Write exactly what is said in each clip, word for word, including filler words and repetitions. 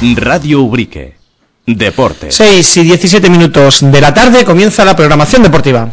Radio Ubrique. Deportes. seis y diecisiete minutos de la tarde comienza la programación deportiva.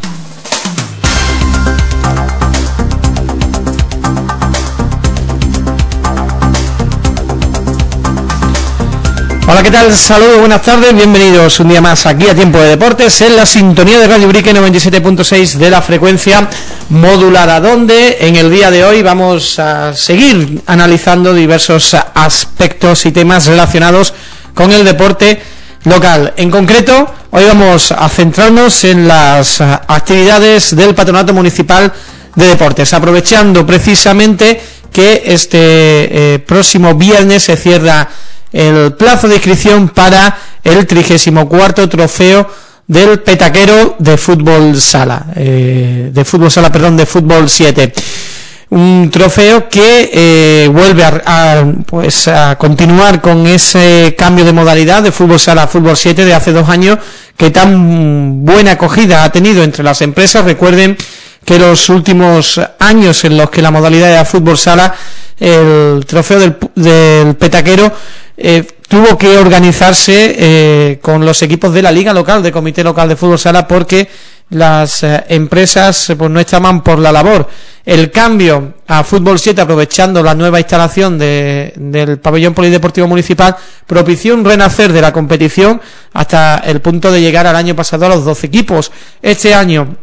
Hola, ¿qué tal? Saludos, buenas tardes, bienvenidos un día más aquí a Tiempo de Deportes en la sintonía de Radio Ubrique noventa y siete punto seis de la frecuencia modulada, donde en el día de hoy vamos a seguir analizando diversos aspectos y temas relacionados con el deporte local. En concreto, hoy vamos a centrarnos en las actividades del Patronato Municipal de Deportes, aprovechando precisamente que este eh, próximo viernes se cierra el plazo de inscripción para el trigésimo cuarto trofeo del petaquero de fútbol sala, eh, de fútbol sala, perdón, de fútbol siete. Un trofeo que eh, vuelve a, a, pues a continuar con ese cambio de modalidad de fútbol sala a fútbol siete de hace dos años, que tan buena acogida ha tenido entre las empresas. Recuerden que los últimos años en los que la modalidad era fútbol sala, el trofeo del, del petaquero eh, tuvo que organizarse eh, con los equipos de la liga local, de comité local de fútbol sala, porque las eh, empresas pues no estaban por la labor. El cambio a fútbol siete, aprovechando la nueva instalación de, del pabellón polideportivo municipal, propició un renacer de la competición hasta el punto de llegar al año pasado a los doce equipos. Este año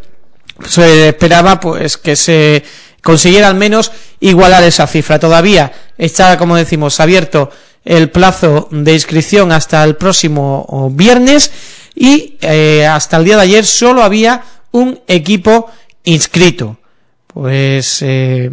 se esperaba pues que se consiguiera al menos igualar esa cifra. Todavía está, como decimos, abierto el plazo de inscripción hasta el próximo viernes y eh, hasta el día de ayer solo había un equipo inscrito. Pues eh,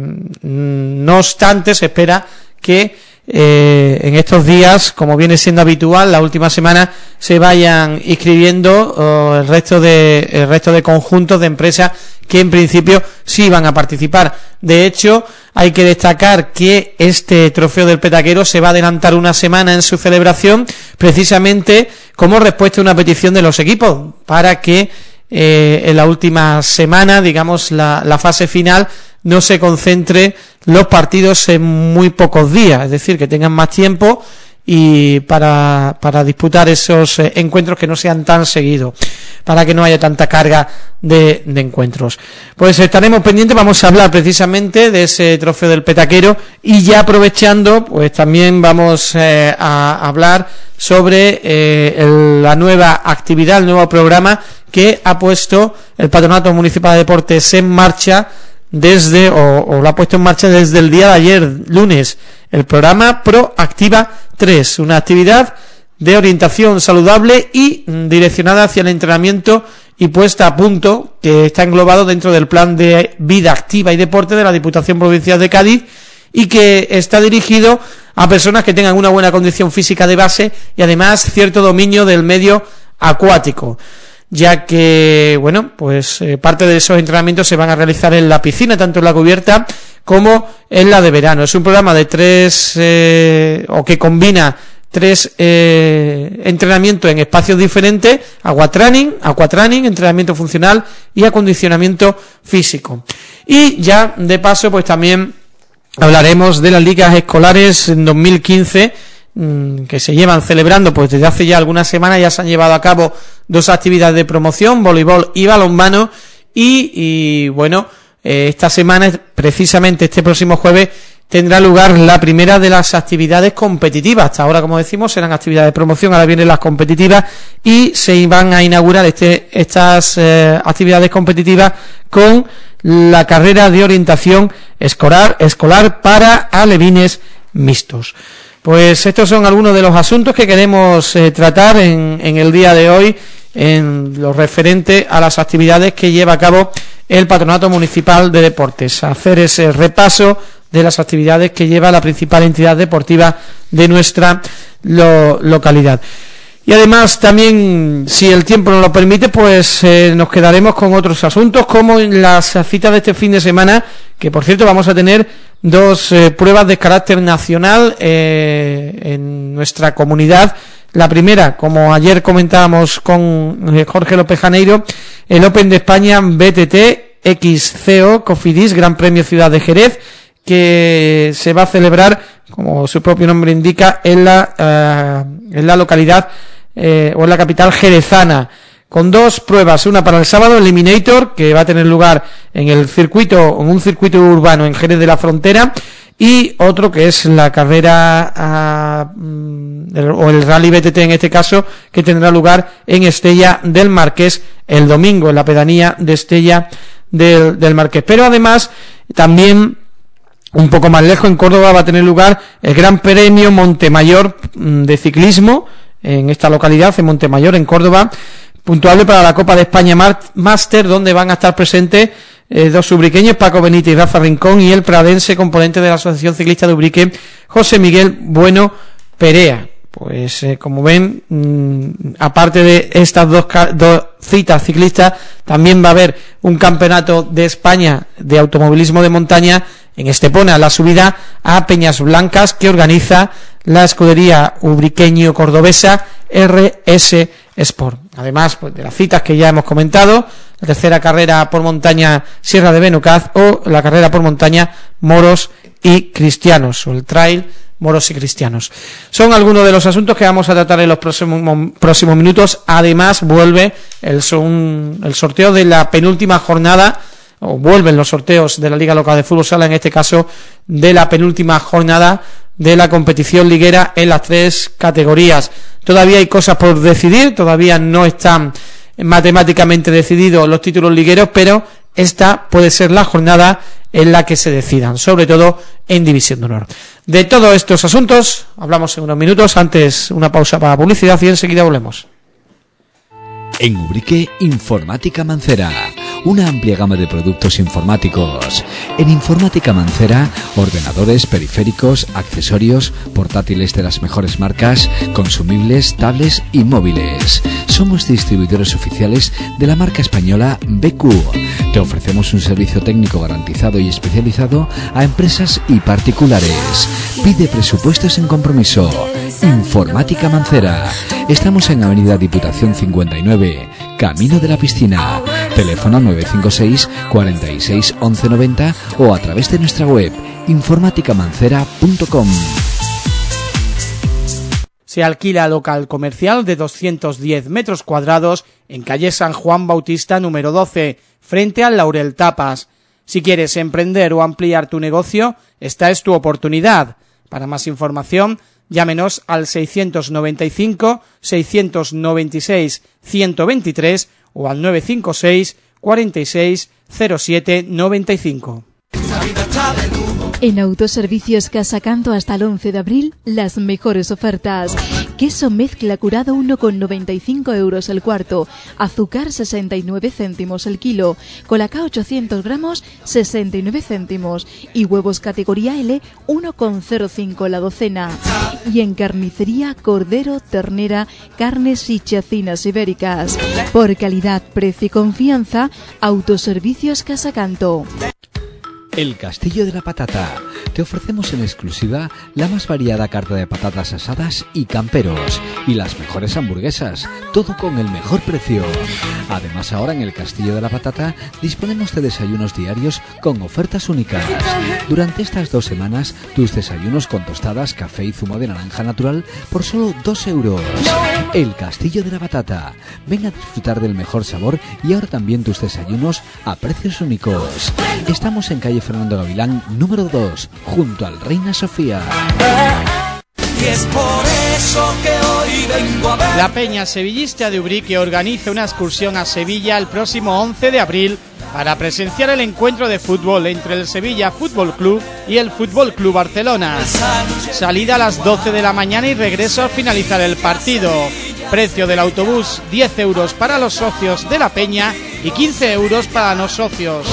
no obstante, se espera que eh, en estos días, como viene siendo habitual, la última semana se vayan inscribiendo oh, el resto de el resto de conjuntos de empresas que en principio sí van a participar. De hecho, hay que destacar que este trofeo del petaquero se va a adelantar una semana en su celebración, precisamente como respuesta a una petición de los equipos, para que eh, en la última semana, digamos la, la fase final, no se concentre los partidos en muy pocos días, es decir, que tengan más tiempo y para, para disputar esos eh, encuentros que no sean tan seguidos, para que no haya tanta carga de, de encuentros. Pues estaremos pendientes, vamos a hablar precisamente de ese trofeo del petaquero, y ya aprovechando, pues también vamos eh, a hablar sobre eh, el, la nueva actividad, el nuevo programa que ha puesto el Patronato Municipal de Deportes en marcha desde, o, o lo ha puesto en marcha desde el día de ayer, lunes, el programa Proactiva tres, una actividad de orientación saludable y direccionada hacia el entrenamiento y puesta a punto, que está englobado dentro del plan de vida activa y deporte de la Diputación Provincial de Cádiz, y que está dirigido a personas que tengan una buena condición física de base y además cierto dominio del medio acuático, ya que, bueno, pues eh, parte de esos entrenamientos se van a realizar en la piscina, tanto en la cubierta como en la de verano. Es un programa de tres, eh, o que combina tres eh, entrenamientos en espacios diferentes: aguatraining, aquatraining, entrenamiento funcional y acondicionamiento físico. Y ya de paso, pues también hablaremos de las ligas escolares en dos mil quince, que se llevan celebrando pues desde hace ya algunas semanas. Ya se han llevado a cabo dos actividades de promoción, voleibol y balonmano, y, y bueno, eh, esta semana, precisamente este próximo jueves, tendrá lugar la primera de las actividades competitivas. Hasta ahora, como decimos, eran actividades de promoción, ahora vienen las competitivas, y se van a inaugurar este, estas eh, actividades competitivas con la carrera de orientación escolar, escolar para alevines mixtos. Pues estos son algunos de los asuntos que queremos eh, tratar en, en el día de hoy, en lo referente a las actividades que lleva a cabo el Patronato Municipal de Deportes. Hacer ese repaso de las actividades que lleva la principal entidad deportiva de nuestra lo, localidad. Y además también, si el tiempo nos lo permite, pues eh, nos quedaremos con otros asuntos, como en las citas de este fin de semana, que por cierto vamos a tener dos eh, pruebas de carácter nacional eh, en nuestra comunidad. La primera, como ayer comentábamos con eh, Jorge López Janeiro, el Open de España B T T X C O Cofidis Gran Premio Ciudad de Jerez, que se va a celebrar, como su propio nombre indica, en la, uh, en la localidad eh, o en la capital jerezana, con dos pruebas, una para el sábado, Eliminator, que va a tener lugar en el circuito, en un circuito urbano en Jerez de la Frontera, y otro que es la carrera uh, el, o el Rally B T T en este caso, que tendrá lugar en Estella del Marqués el domingo, en la pedanía de Estella del, del Marqués. Pero además también un poco más lejos, en Córdoba, va a tener lugar el Gran Premio Montemayor de ciclismo en esta localidad, en Montemayor, en Córdoba, puntuable para la Copa de España Master, donde van a estar presentes eh, dos ubriqueños, Paco Benítez y Rafa Rincón, y el pradense, componente de la Asociación Ciclista de Ubrique, José Miguel Bueno Perea. Pues eh, como ven, mmm, aparte de estas dos, dos citas ciclistas, también va a haber un campeonato de España de automovilismo de montaña en Estepona, la subida a Peñas Blancas, que organiza la escudería ubriqueño-cordobesa R S Sport. Además, pues, de las citas que ya hemos comentado, la tercera carrera por montaña Sierra de Benucaz o la carrera por montaña Moros y Cristianos, o el trail Moros y Cristianos. Son algunos de los asuntos que vamos a tratar en los próximos, próximos minutos. Además, vuelve el, son, el sorteo de la penúltima jornada, o vuelven los sorteos de la Liga Local de Fútbol Sala, en este caso de la penúltima jornada de la competición liguera en las tres categorías. Todavía hay cosas por decidir, todavía no están matemáticamente decididos los títulos ligueros, pero esta puede ser la jornada en la que se decidan, sobre todo en División de Honor. De todos estos asuntos hablamos en unos minutos. Antes una pausa para publicidad y enseguida volvemos. En Ubrique, Informática Mancera, una amplia gama de productos informáticos. En Informática Mancera, ordenadores, periféricos, accesorios, portátiles de las mejores marcas, consumibles, tablets y móviles. Somos distribuidores oficiales de la marca española B Q. Te ofrecemos un servicio técnico garantizado y especializado a empresas y particulares. Pide presupuestos sin compromiso. Informática Mancera. Estamos en Avenida Diputación cincuenta y nueve, Camino de la Piscina. Teléfono nueve cinco seis, cuarenta y seis, once noventa o a través de nuestra web informática mancera punto com. Se alquila local comercial de doscientos diez metros cuadrados en calle San Juan Bautista número doce, frente al Laurel Tapas. Si quieres emprender o ampliar tu negocio, esta es tu oportunidad. Para más información, llámenos al seiscientos noventa y cinco, seiscientos noventa y seis, ciento veintitrés o al nueve cinco seis, cuarenta y seis, cero siete noventa y cinco. En Autoservicios Casacanto hasta el once de abril, las mejores ofertas. Queso mezcla curado uno con noventa y cinco euros el cuarto, azúcar sesenta y nueve céntimos el kilo, colacao ochocientos gramos sesenta y nueve céntimos y huevos categoría L uno con cero cinco la docena. Y en carnicería, cordero, ternera, carnes y chacinas ibéricas. Por calidad, precio y confianza, Autoservicios Casacanto. El Castillo de la Patata. Te ofrecemos en exclusiva la más variada carta de patatas asadas y camperos y las mejores hamburguesas, todo con el mejor precio. Además, ahora en el Castillo de la Patata disponemos de desayunos diarios con ofertas únicas. Durante estas dos semanas, tus desayunos con tostadas, café y zumo de naranja natural por solo dos euros. El Castillo de la Patata. Ven a disfrutar del mejor sabor y ahora también tus desayunos a precios únicos. Estamos en calle Fernando Gavilán, número dos, junto al Reina Sofía. Y es por eso que hoy vengo a ver. La Peña Sevillista de Ubrique organiza una excursión a Sevilla el próximo once de abril para presenciar el encuentro de fútbol entre el Sevilla Fútbol Club y el Fútbol Club Barcelona. Salida a las doce de la mañana y regreso al finalizar el partido. Precio del autobús diez euros para los socios de la Peña y quince euros para no socios.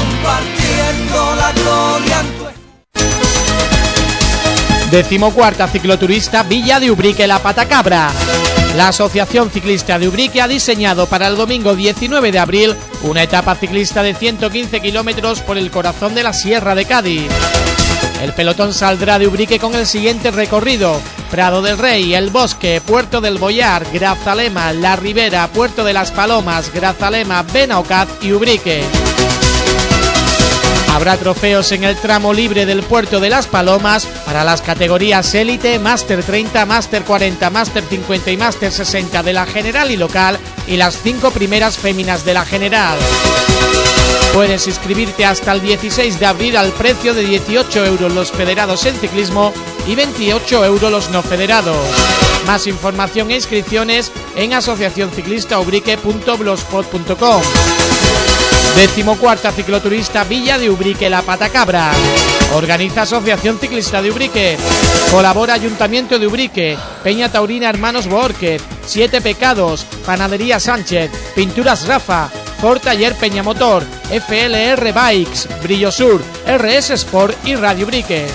Decimocuarta cicloturista Villa de Ubrique La Patacabra. La Asociación Ciclista de Ubrique ha diseñado para el domingo diecinueve de abril una etapa ciclista de ciento quince kilómetros por el corazón de la Sierra de Cádiz. El pelotón saldrá de Ubrique con el siguiente recorrido: Prado del Rey, El Bosque, Puerto del Boyar, Grazalema, La Ribera, Puerto de las Palomas, Grazalema, Benaocaz y Ubrique. Habrá trofeos en el tramo libre del Puerto de las Palomas para las categorías Élite, Máster treinta, Máster cuarenta, Máster cincuenta y Máster sesenta de la general y local y las cinco primeras féminas de la general. Puedes inscribirte hasta el dieciséis de abril al precio de dieciocho euros los federados en ciclismo y veintiocho euros los no federados. Más información e inscripciones en asociación ciclista ubrique punto blogspot punto com. Decimocuarta cicloturista Villa de Ubrique La Patacabra. Organiza Asociación Ciclista de Ubrique. Colabora Ayuntamiento de Ubrique, Peña Taurina Hermanos Boórquez, Siete Pecados, Panadería Sánchez, Pinturas Rafa, Ford Taller Peñamotor, F L R Bikes, Brillo Sur, R S Sport y Radio Ubrique.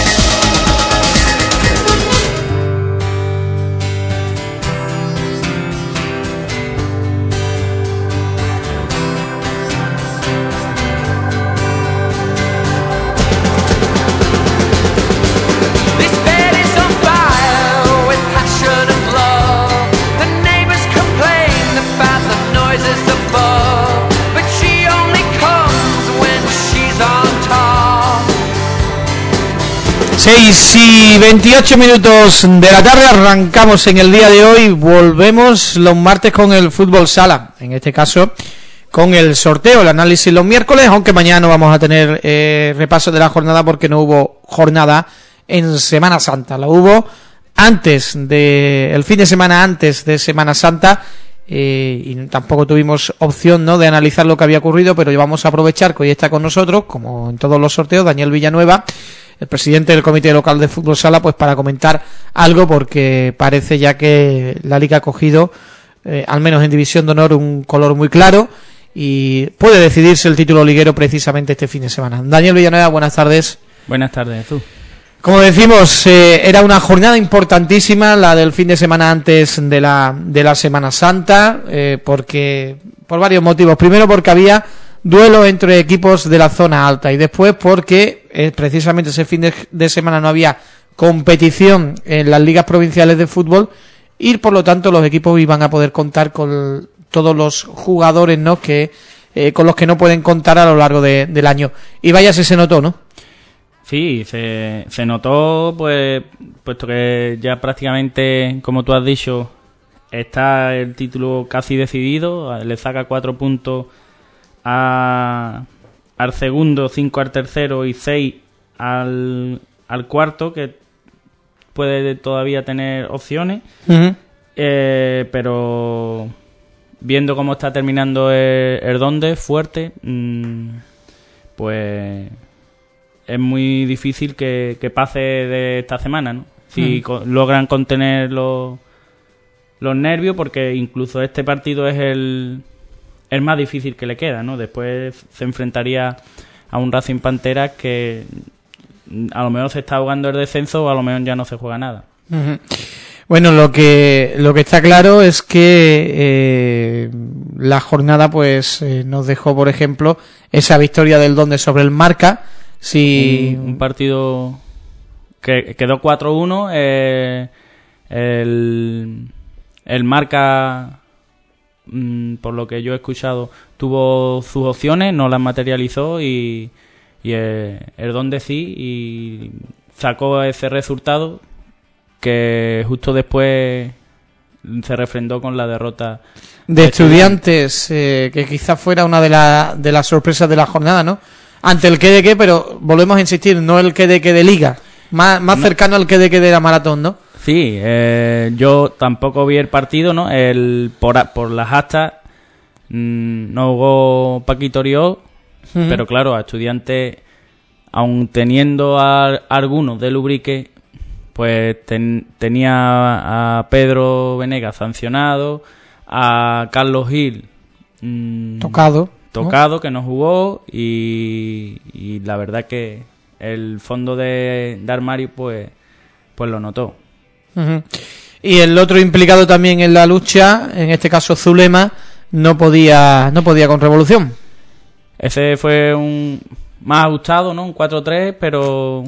seis y veintiocho minutos de la tarde, arrancamos en el día de hoy, volvemos los martes con el fútbol sala, en este caso con el sorteo, el análisis los miércoles, aunque mañana no vamos a tener eh, repaso de la jornada porque no hubo jornada en Semana Santa, la hubo antes de, el fin de semana antes de Semana Santa, eh, y tampoco tuvimos opción, ¿no?, de analizar lo que había ocurrido, pero vamos a aprovechar que hoy está con nosotros, como en todos los sorteos, Daniel Villanueva, el presidente del Comité Local de Fútbol Sala, pues para comentar algo, porque parece ya que la Liga ha cogido, eh, al menos en División de Honor, un color muy claro y puede decidirse el título liguero precisamente este fin de semana. Daniel Villanueva, buenas tardes. Buenas tardes, tú. Como decimos, eh, era una jornada importantísima la del fin de semana antes de la de la Semana Santa, eh, porque por varios motivos. Primero, porque había duelo entre equipos de la zona alta, y después porque eh, precisamente ese fin de, de semana no había competición en las ligas provinciales de fútbol y por lo tanto los equipos iban a poder contar con todos los jugadores, ¿no?, que eh, con los que no pueden contar a lo largo de, del año. Y vaya si se notó, ¿no? Sí, se, se notó, pues, puesto que ya prácticamente, como tú has dicho, está el título casi decidido, le saca cuatro puntos a, al segundo, cinco al tercero y seis al, al cuarto, que puede todavía tener opciones. Uh-huh. eh, pero viendo cómo está terminando el, el Donde, fuerte, mmm, pues es muy difícil que, que pase de esta semana, ¿no? Si uh-huh. co- logran contener los, los nervios, porque incluso este partido es el el más difícil que le queda, ¿no? Después se enfrentaría a un Racing Panteras que a lo mejor se está jugando el descenso o a lo mejor ya no se juega nada. Uh-huh. Bueno, lo que lo que está claro es que eh, la jornada pues eh, nos dejó, por ejemplo, esa victoria del Donde sobre el Marca. Si... Un, un partido que quedó cuatro uno, eh, el, el Marca, mmm, por lo que yo he escuchado, tuvo sus opciones, no las materializó y, y el, el Donde sí, y sacó ese resultado que justo después se refrendó con la derrota de, de Estudiantes, eh, que quizás fuera una de, la, de las sorpresas de la jornada, ¿no? Ante el que de que, pero volvemos a insistir, no el que de que de Liga, más, más no. cercano al que de que de la Maratón, ¿no? Sí, eh, yo tampoco vi el partido, ¿no? El por, por las actas mmm, no jugó Paquito Oriol, uh-huh. pero claro, a Estudiantes, aun teniendo a, a algunos del Ubrique, pues ten, tenía a Pedro Venegas sancionado, a Carlos Gil mmm, tocado. Tocado, ¿no? Que no jugó, y, y la verdad que el fondo de, de armario pues, pues lo notó. Uh-huh. Y el otro implicado también en la lucha, en este caso Zulema, no podía no podía con Revolución. Ese fue un más ajustado, ¿no? Un cuatro tres, pero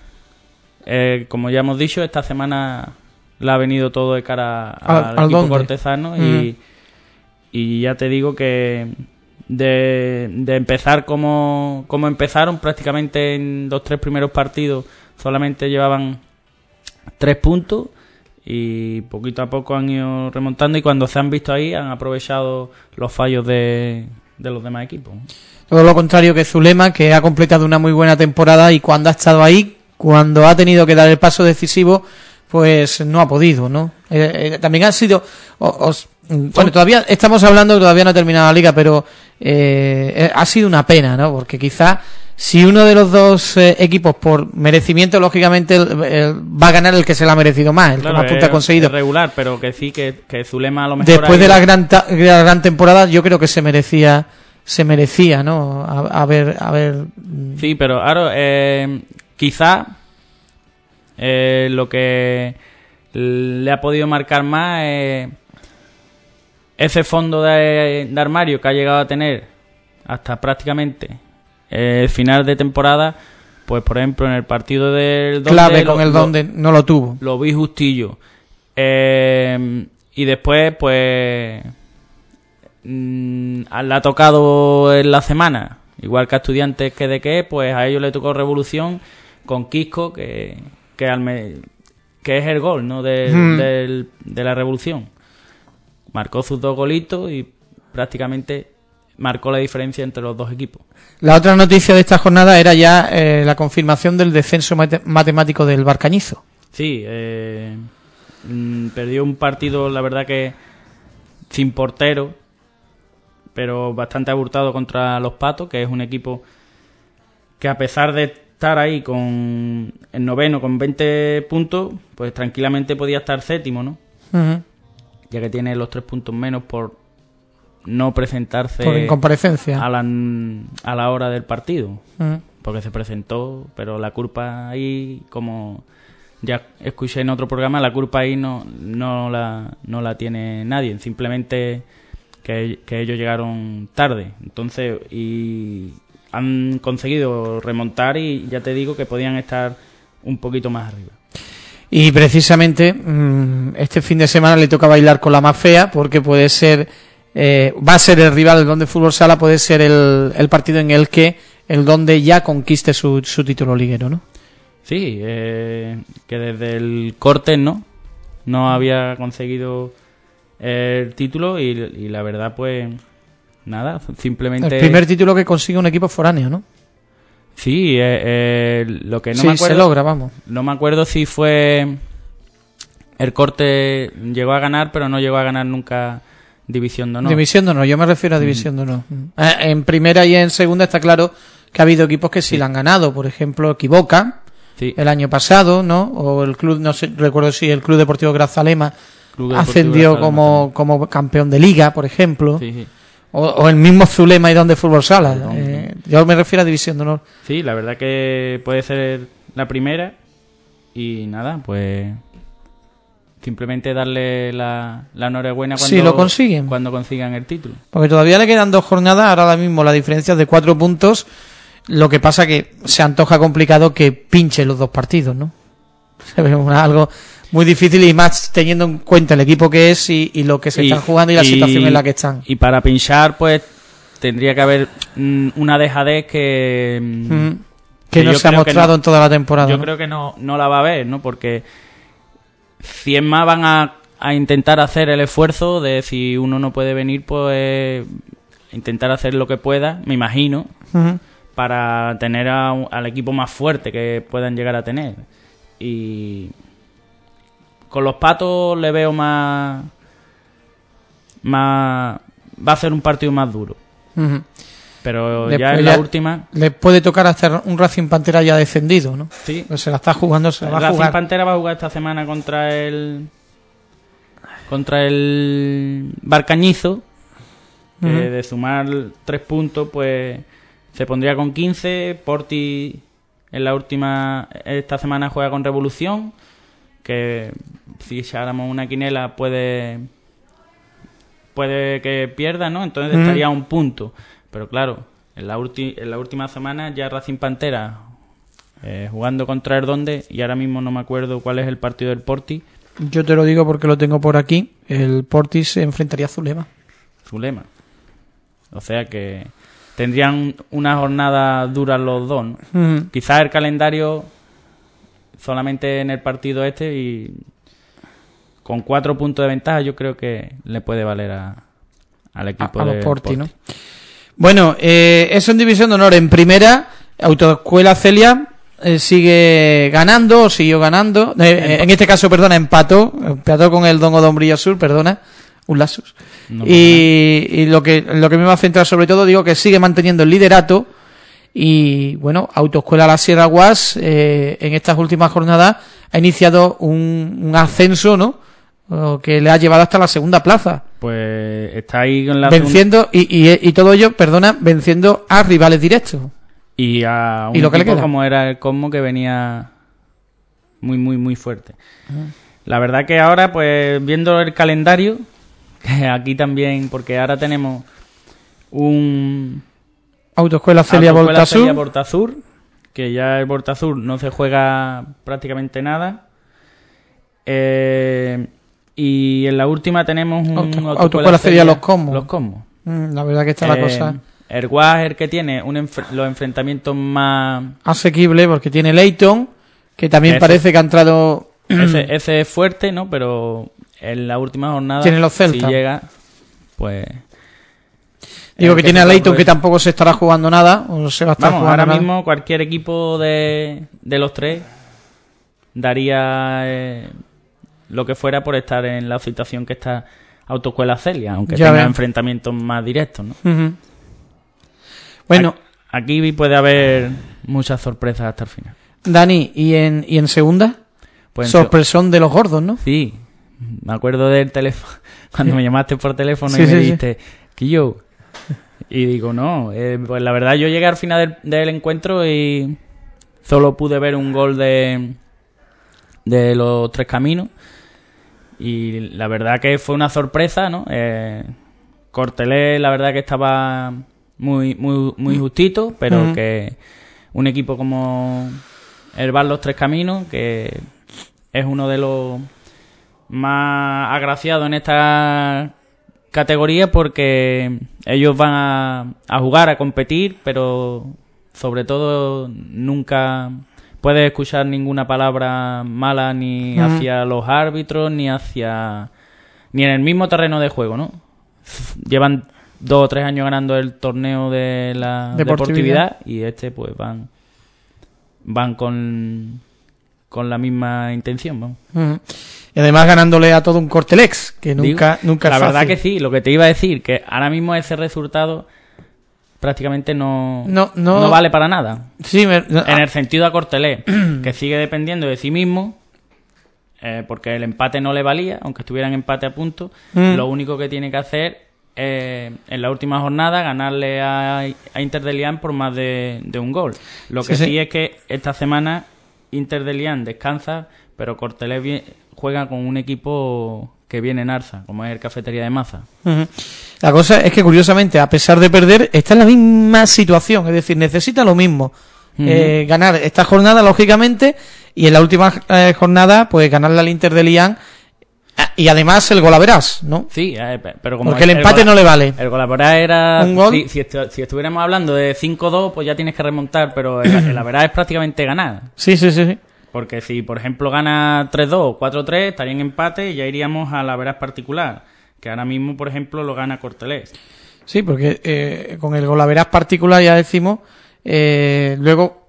eh, como ya hemos dicho, esta semana le ha venido todo de cara al, al equipo cortesano, uh-huh. y, y ya te digo que de, de empezar como, como empezaron, prácticamente en los tres primeros partidos solamente llevaban tres puntos y poquito a poco han ido remontando, y cuando se han visto ahí han aprovechado los fallos de, de los demás equipos. Todo lo contrario que Zulema, que ha completado una muy buena temporada, y cuando ha estado ahí, cuando ha tenido que dar el paso decisivo, pues no ha podido, ¿no? Eh, eh, también ha sido... Os, bueno, todavía estamos hablando, todavía no ha terminado la liga, pero eh, eh, ha sido una pena, ¿no? Porque quizá si uno de los dos eh, equipos, por merecimiento, lógicamente, el, el, va a ganar el que se la ha merecido más, el claro, que más puntos ha conseguido. Es regular, pero que sí, que, que Zulema a lo mejor... Después de la, gran ta- de la gran temporada, yo creo que se merecía, se merecía, ¿no? A, a ver, a ver... Sí, pero ahora, eh, quizá eh, lo que le ha podido marcar más es ese fondo de, de armario que ha llegado a tener hasta prácticamente el final de temporada. Pues por ejemplo en el partido del Donde clave con lo, el Donde no lo tuvo, lo vi justillo, eh, y después pues mmm, le ha tocado en la semana, igual que a Estudiantes que de qué, pues a ellos le tocó Revolución con Quisco, que que, al me, que es el gol, ¿no? de, hmm. del, de la Revolución. Marcó sus dos golitos y prácticamente marcó la diferencia entre los dos equipos. La otra noticia de esta jornada era ya eh, la confirmación del descenso mate- matemático del Barcañizo. Sí, eh, mmm, perdió un partido, la verdad que sin portero, pero bastante abultado contra los Patos, que es un equipo que a pesar de estar ahí con el noveno con veinte puntos, pues tranquilamente podía estar séptimo, ¿no? Uh-huh. Ya que tiene los tres puntos menos por no presentarse por incomparecencia a la, a la hora del partido, uh-huh. porque se presentó, pero la culpa ahí, como ya escuché en otro programa, la culpa ahí no no la no la tiene nadie, simplemente que, que ellos llegaron tarde, entonces y han conseguido remontar y ya te digo que podían estar un poquito más arriba. Y precisamente este fin de semana le toca bailar con la más fea, porque puede ser eh, va a ser el rival del Donde Fútbol Sala, puede ser el, el partido en el que el Donde ya conquiste su, su título liguero, ¿no? Sí, eh, que desde el Cortes no no había conseguido el título y, y la verdad pues nada, simplemente... El primer título que consigue un equipo foráneo, ¿no? Sí, eh, eh, lo que no sí, me acuerdo... se logra, vamos. No me acuerdo si fue... El Corte llegó a ganar, pero no llegó a ganar nunca División de Honor. División de Honor, yo me refiero a División mm. de Honor. En primera y en segunda está claro que ha habido equipos que sí, sí la han ganado. Por ejemplo, Equivoca, sí. el año pasado, ¿no? O el club, no sé, recuerdo si el Club Deportivo Grazalema Club ascendió Grazalema como, como campeón de liga, por ejemplo. Sí, sí. O, o el mismo Zulema y Donde Fútbol Sala. Eh, yo me refiero a División de Honor. Sí, la verdad que puede ser la primera. Y nada, pues simplemente darle la, la enhorabuena cuando, si lo consiguen. cuando consigan el título. Porque todavía le quedan dos jornadas, ahora mismo la diferencia es de cuatro puntos. Lo que pasa que se antoja complicado que pinche los dos partidos, ¿no? Se ve algo muy difícil, y más teniendo en cuenta el equipo que es y, y lo que se y, están jugando y la y, situación en la que están. Y para pinchar, pues tendría que haber mm, una dejadez que, mm, que, que no se ha mostrado no, en toda la temporada. Yo ¿no? creo que no, no la va a haber, ¿no? Porque si es más van a, a intentar hacer el esfuerzo de si uno no puede venir, pues intentar hacer lo que pueda, me imagino, uh-huh. para tener a, al equipo más fuerte que puedan llegar a tener. Y con los Patos le veo más más va a ser un partido más duro. Uh-huh. Pero Después ya en la ya última le puede tocar hacer un Racing Pantera ya descendido, ¿no? Sí. Pues se la está jugando, se la va a jugar. Racing Pantera va a jugar esta semana contra el contra el Barcañizo, que uh-huh. de sumar tres puntos pues se pondría con quince. Porti en la última esta semana juega con Revolución, que si echáramos una quinela puede puede que pierda, ¿no? Entonces uh-huh. estaría a un punto. Pero claro, en la, ulti- en la última semana ya Racing Pantera eh, jugando contra el Donde, y ahora mismo no me acuerdo cuál es el partido del Porti. Yo te lo digo porque lo tengo por aquí. El Porti se enfrentaría a Zulema. Zulema. O sea que tendrían una jornada dura los dos, ¿no? Mm. Quizás el calendario solamente en el partido este y con cuatro puntos de ventaja yo creo que le puede valer a, al equipo a, a de los Porti, Porti. ¿no? Bueno, eh, eso en división de honor. En primera, Autoescuela Celia eh, sigue ganando, o siguió ganando. Eh, en este caso, perdona, empató. Empató con el Don Odombrilla Sur, perdona. Un lapsus. No, y, y lo que lo que me va a centrar sobre todo, digo que sigue manteniendo el liderato. Y bueno, Autoescuela La Sierra Guas eh, en estas últimas jornadas ha iniciado un, un ascenso, ¿no? Que le ha llevado hasta la segunda plaza. Pues está ahí con la venciendo y, y, y todo ello, perdona, venciendo a rivales directos. Y a un ¿Y lo que le equipo queda? como era el Cosmo, que venía muy, muy, muy fuerte. Uh-huh. La verdad que ahora, pues, viendo el calendario, que aquí también, porque ahora tenemos un... Autoescuela Celia Voltasur. Celia Voltasur, que ya el Voltasur no se juega prácticamente nada. Eh... Y en la última tenemos un Auto, Autoescuela Celia Los Cosmos. Los Cosmos. Mm, la verdad que está eh, la cosa... El Guas es el que tiene un enf- los enfrentamientos más... asequible, porque tiene Leighton, que también ese, parece que ha entrado... Ese, ese es fuerte, ¿no? Pero en la última jornada... Tiene los Celtas. Si llega, pues... Digo que, que tiene a Leighton, que tampoco se estará jugando nada, o se va a estar Vamos, jugando ahora nada. mismo cualquier equipo de, de los tres daría... Eh, lo que fuera por estar en la situación que está Autoescuela Celia, aunque ya tenga ven. enfrentamientos más directos, ¿no? Uh-huh. Bueno, aquí puede haber muchas sorpresas hasta el final. Dani, ¿y en y en segunda? Pues en sorpresón se... de los gordos, ¿no? Sí, me acuerdo del teléfono, cuando me llamaste por teléfono sí, y me sí, dijiste, que sí. yo, y digo, no, eh, pues la verdad yo llegué al final del, del encuentro y solo pude ver un gol de, de los Tres Caminos. Y la verdad que fue una sorpresa, ¿no? Eh, Cortelé, la verdad que estaba muy muy muy justito, pero uh-huh. que un equipo como el Bar Los Tres Caminos, que es uno de los más agraciados en esta categoría, porque ellos van a, a jugar, a competir, pero sobre todo nunca... puedes escuchar ninguna palabra mala ni uh-huh. hacia los árbitros ni hacia ni en el mismo terreno de juego, ¿no? Llevan dos o tres años ganando el torneo de la deportividad, deportividad y este pues van van con con la misma intención, ¿no? Uh-huh. Y además ganándole a todo un Cortelex, que nunca Digo, nunca es la fácil. verdad que sí, lo que te iba a decir, que ahora mismo ese resultado prácticamente no, no, no, no vale para nada. Sí, me, no, en el sentido a Cortelé, que sigue dependiendo de sí mismo, eh, porque el empate no le valía, aunque estuviera en empate a punto. Mm. Lo único que tiene que hacer eh, en la última jornada ganarle a, a Inter de Lián por más de, de un gol. Lo que sí, sí, sí es que esta semana Inter de Lián descansa, pero Cortelé vi- juega con un equipo que viene en alza, como es el Cafetería de Maza. Uh-huh. La cosa es que, curiosamente, a pesar de perder, está en la misma situación, es decir, necesita lo mismo. Uh-huh. Eh, ganar esta jornada, lógicamente, y en la última eh, jornada, pues ganarle al Inter de Lián, y además el golaveras, ¿no? Sí, eh, pero como... Porque el, el empate gola, no le vale. El golaveras era... ¿Un gol? Si, si, estu- si estuviéramos hablando de cinco dos, pues ya tienes que remontar, pero el, el golaveras es prácticamente ganar. Sí, sí, sí, sí. Porque si, por ejemplo, gana tres dos o cuatro tres, estaría en empate y ya iríamos a la veraz particular, que ahora mismo, por ejemplo, lo gana Cortelés. Sí, porque eh, con el golaveraz particular, ya decimos, eh, luego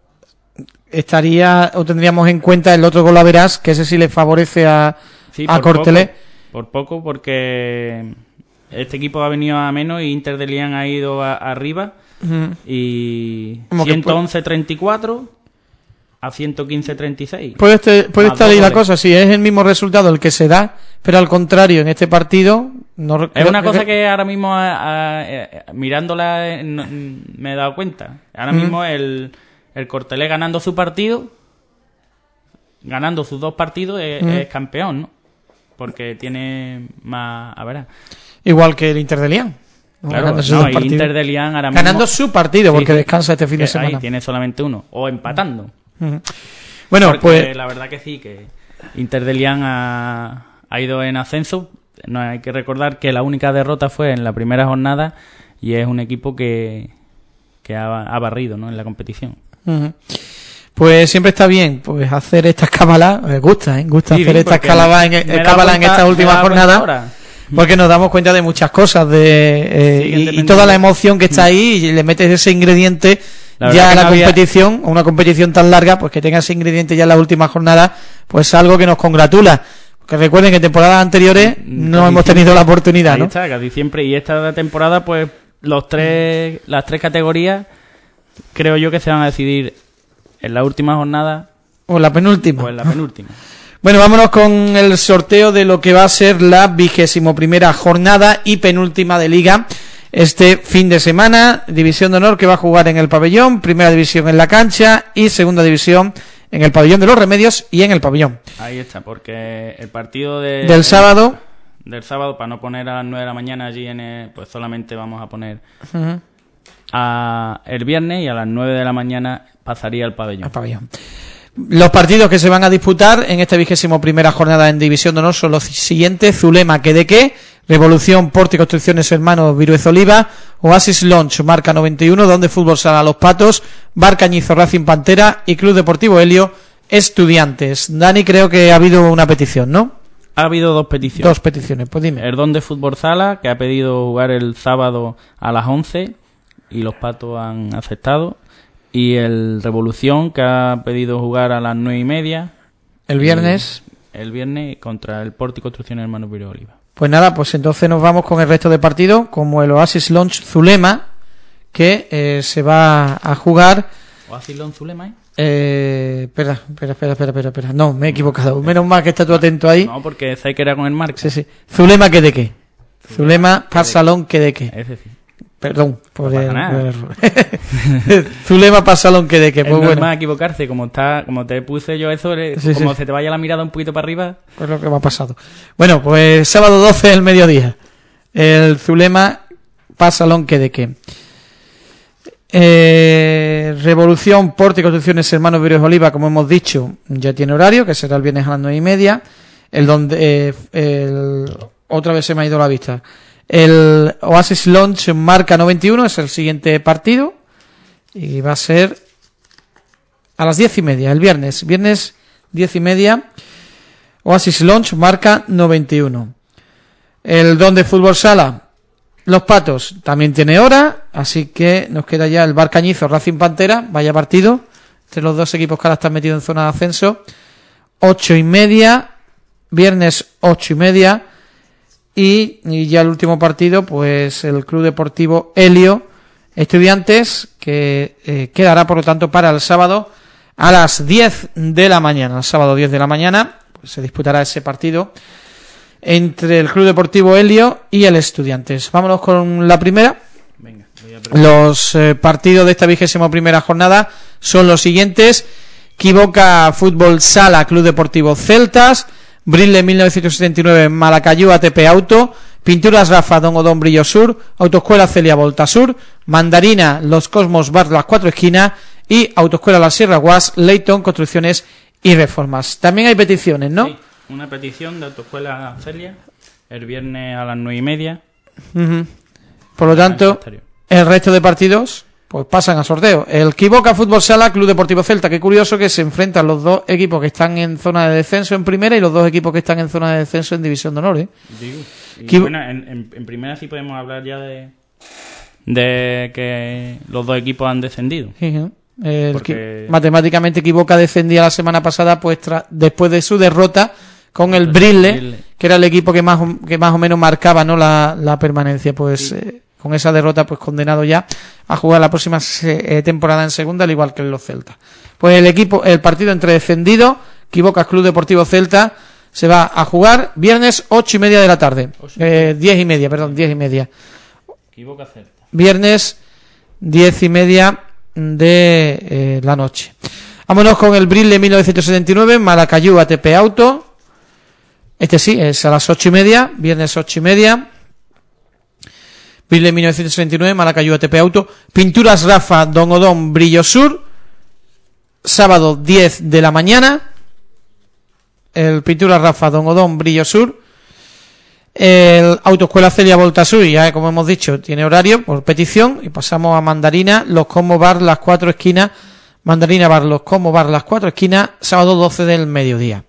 estaría o tendríamos en cuenta el otro golaveraz, que ese sí le favorece a, sí, a Cortelés. Por poco, porque este equipo ha venido a menos y Inter de Lián ha ido a, arriba. Uh-huh. Y ciento once treinta y cuatro... a ciento quince treinta y seis. Puede, este, puede estar ahí la cosa, sí, es el mismo resultado el que se da, pero al contrario, en este partido... No, es una cosa que ahora mismo, a, a, a, mirándola, no, me he dado cuenta. Ahora mm. mismo el, el Cortelé ganando su partido, ganando sus dos partidos, es, mm. es campeón, ¿no? Porque tiene más... A ver... Igual que el Inter de Lián. Claro, no, el Inter de Lián ahora mismo... Ganando su partido, porque sí, descansa este fin de semana. Ahí tiene solamente uno, o empatando. Uh-huh. Bueno, porque pues la verdad que sí, que Inter de Lián ha, ha ido en ascenso. No hay que recordar que la única derrota fue en la primera jornada y es un equipo que, que ha, ha barrido, ¿no?, en la competición. Uh-huh. Pues siempre está bien pues hacer estas cábalas, me gusta, ¿eh? gusta Sí, hacer estas cábalas en, me cábalas en esta última jornada, porque nos damos cuenta de muchas cosas, de eh, sí, y, y toda la emoción que está ahí, y le metes ese ingrediente ya a la no competición, había... a una competición tan larga, pues que tenga ese ingrediente ya en la última jornada, pues algo que nos congratula. Que recuerden que en temporadas anteriores no casi hemos tenido la oportunidad, ahí ¿no? Está, casi siempre, y esta temporada, pues los tres, las tres categorías, creo yo que se van a decidir en la última jornada. O en la penúltima. O en la penúltima. Bueno, vámonos con el sorteo de lo que va a ser la vigésimo primera jornada y penúltima de Liga este fin de semana. División de honor que va a jugar en el pabellón, primera división en la cancha y segunda división en el pabellón de los Remedios y en el pabellón. Ahí está, porque el partido de, del sábado... Del sábado, para no poner a las nueve de la mañana allí, en el, pues solamente vamos a poner uh-huh. a el viernes, y a las nueve de la mañana pasaría al pabellón. Al pabellón. Los partidos que se van a disputar en esta vigésimo primera jornada en División de Honor son los siguientes: Zulema, Quedequé, Revolución, Porte y Construcciones Hermanos Viruez Oliva, Oasis Launch, Marca noventa y uno, Donde Fútbol Sala Los Patos, Bar Cañizo Racing Pantera y Club Deportivo Helio Estudiantes. Dani, creo que ha habido una petición, ¿no? Ha habido dos peticiones. Dos peticiones, pues dime. El Donde Fútbol Sala, que ha pedido jugar el sábado a las once y los Patos han aceptado. Y el Revolución, que ha pedido jugar a las nueve y media. El viernes. El viernes contra el Porte y Construcciones Hermanos Viruez Oliva. Pues nada, pues entonces nos vamos con el resto de partidos, como el Oasis Launch Zulema, que eh, se va a jugar. ¿Oasis Launch Zulema, eh? Eh, espera, espera, espera, espera, espera, espera. No, me he equivocado. Menos mal que estás tú atento ahí. No, porque sé que era con el marca. Sí, sí. Zulema, Quedequé. Zulema, Pasalón, Quedequé. Ese sí. Perdón por no el, pasa por el error. Zulema, Pasalón, Quedequé. Es pues normal bueno. equivocarse, como está, como te puse yo eso, sí, como sí. se te vaya la mirada un poquito para arriba. Pues lo que me ha pasado. Bueno, pues sábado doce del mediodía. El Zulema, Pasalón, Quedequé. Eh, Revolución, Porte y Construcciones Hermanos Viruez Oliva, como hemos dicho, ya tiene horario, que será el viernes a las nueve y media. El donde eh, el, otra vez se me ha ido la vista. El Oasis Launch Marca noventa y uno es el siguiente partido y va a ser a las diez y media, el viernes, viernes diez y media. Oasis Launch Marca noventa y uno. El Donde Fútbol Sala Los Patos también tiene hora, así que nos queda ya el Bar Cañizo Racing Pantera, vaya partido entre los dos equipos que ahora están metidos en zona de ascenso. Ocho y media, viernes ocho y media. Y, y ya el último partido, pues el Club Deportivo Helio Estudiantes, que eh, quedará por lo tanto para el sábado a las diez de la mañana. El sábado diez de la mañana pues, se disputará ese partido entre el Club Deportivo Helio y el Estudiantes. Vámonos con la primera. Venga, voy a los eh, partidos de esta vigésima primera jornada son los siguientes: Quivoca Fútbol Sala Club Deportivo Celtas, Brinle mil novecientos setenta y nueve Malacayú A T P Auto, Pinturas Rafa Don Odón Brillo Sur, Autoescuela Celia Volta Sur, Mandarina Los Cosmos Bar Las Cuatro Esquinas y Autoescuela La Sierra Guas Leighton Construcciones y Reformas. También hay peticiones, ¿no? Sí, una petición de Autoescuela Celia el viernes a las nueve y media. Uh-huh. Por lo tanto, el resto de partidos pues pasan a sorteo. El Quivoca Fútbol Sala Club Deportivo Celta. Qué curioso que se enfrentan los dos equipos que están en zona de descenso en primera y los dos equipos que están en zona de descenso en División de Honor, ¿eh? Digo, y Quivo- bueno, en, en, en primera sí podemos hablar ya de de que los dos equipos han descendido. Uh-huh. El Porque- Qui- matemáticamente Quivoca descendía la semana pasada pues tra- después de su derrota con el Brinle, Brinle. que era el equipo que más o, que más o menos marcaba, ¿no?, la, la permanencia. Pues Sí. eh, con esa derrota pues condenado ya a jugar la próxima se- eh, temporada en segunda, al igual que los Celta. Pues el equipo el partido entre descendidos, Quivoca Club Deportivo Celta, se va a jugar viernes ocho y media de la tarde, Ocho y eh, diez y media, perdón, diez y media. Quivoca Celta. Viernes diez y media de eh, la noche. Vámonos con el Brinle mil novecientos setenta y nueve Malacayú A T P Auto. Este sí, es a las ocho y media, viernes ocho y media. Brinle mil novecientos setenta y nueve Malacayú A T P Auto. Pinturas Rafa Don Odón Brillo Sur, sábado diez de la mañana. El Pinturas Rafa Don Odón Brillo Sur. El Autoescuela Celia Voltasur, ya como hemos dicho, tiene horario por petición. Y pasamos a Mandarina, Los Comos Bar, Las Cuatro Esquinas. Mandarina Bar, Los Comos Bar, Las Cuatro Esquinas, sábado doce del mediodía.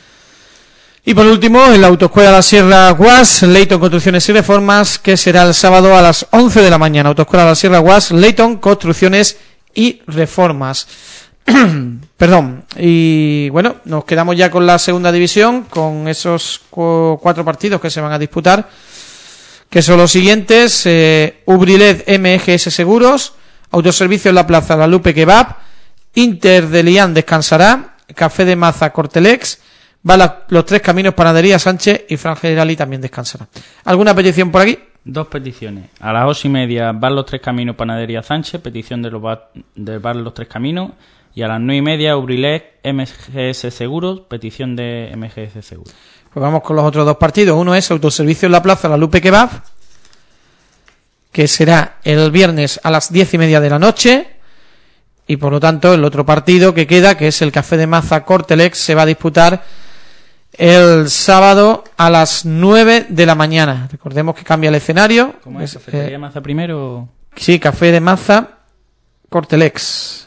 Y por último, en la Autoescuela La Sierra Guas, Leighton Construcciones y Reformas, que será el sábado a las once de la mañana. Autoescuela La Sierra Guas, Leighton Construcciones y Reformas. Perdón. Y bueno, nos quedamos ya con la segunda división, con esos cu cuatro partidos que se van a disputar, que son los siguientes: eh, Ubriled M G S Seguros, Autoservicio en la Plaza La Lupe Kebab, Inter de Lián Descansará, Café de Maza Cortelex, va la, Los Tres Caminos Panadería Sánchez y Fran Generali también descansará. ¿Alguna petición por aquí? Dos peticiones. A las ocho y media Bar Los Tres Caminos Panadería Sánchez, petición de los bar, del Bar Los Tres Caminos. Y a las nueve y media Ubrilec M G S Seguros, petición de M G S Seguros. Pues vamos con los otros dos partidos. Uno es Autoservicio en la Plaza La Lupe Kebab, que será el viernes a las diez y media de la noche. Y por lo tanto el otro partido que queda, que es el Café de Maza Cortelex, se va a disputar el sábado a las nueve de la mañana. Recordemos que cambia el escenario. ¿Cómo es? ¿Cafetería eh, Maza primero? Sí, Café de Maza Cortelex.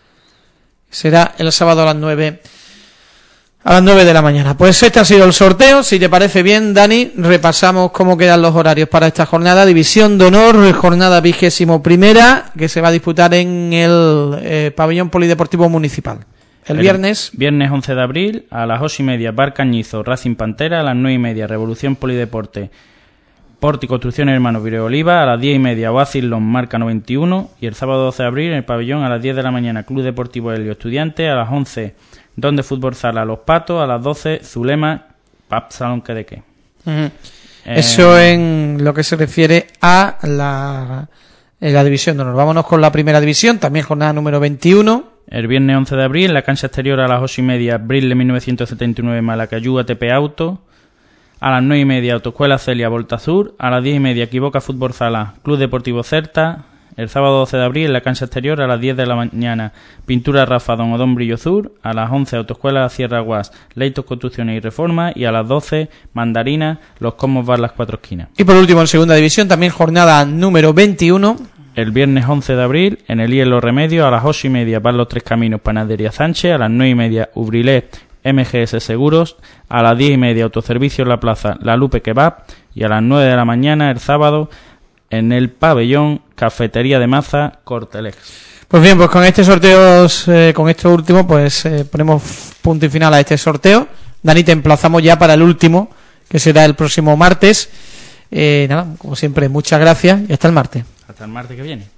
Será el sábado a las nueve a las nueve de la mañana. Pues este ha sido el sorteo. Si te parece bien, Dani, repasamos cómo quedan los horarios para esta jornada. División de honor, jornada vigésimo primera, que se va a disputar en el eh, pabellón polideportivo municipal. El, el viernes. Viernes once de abril, a las ocho y media, Bar Cañizo, Racing Pantera, a las nueve y media, Revolución Polideporte, Porti Construcciones Hermanos Vireo Oliva, a las diez y media, Oasis Lon Marca noventa y uno, y el sábado doce de abril, en el pabellón, a las diez de la mañana, Club Deportivo Helio Estudiantes, a las once, Don de Fútbol Sala Los Patos, a las doce, Zulema, Pap Salón Quedeque. Uh-huh. eh, Eso en lo que se refiere a la, en la división de honor. Vámonos con la primera división, también jornada número veintiuno. El viernes once de abril, en la cancha exterior, a las ocho y media, Brille mil novecientos setenta y nueve, Malacayú A T P Auto. A las nueve y media, Autoescuela Celia Voltasur. A las diez y media, Equivoca Fútbol Sala Club Deportivo Certa. El sábado doce de abril, en la cancha exterior, a las diez de la mañana, Pintura Rafa Don Odón Brillo Sur. A las once, Autoescuela Sierra Guas, Leitos Construcciones y Reformas. Y a las doce, Mandarina, Los Comos Bar Las Cuatro Esquinas. Y por último, en segunda división, también jornada número veintiuno. El viernes once de abril, en el I E L O Remedio, a las ocho y media, Bar Los Tres Caminos Panadería Sánchez. A las nueve y media, Ubrilet M G S Seguros. A las diez y media, Autoservicio en la Plaza La Lupe Kebab. Y a las nueve de la mañana, el sábado, en el pabellón Cafetería de Maza Cortelex. Pues bien, pues con este sorteo, eh, con esto último, pues eh, ponemos punto y final a este sorteo. Dani, te emplazamos ya para el último, que será el próximo martes. Eh, nada, como siempre, muchas gracias y hasta el martes. Hasta el martes que viene.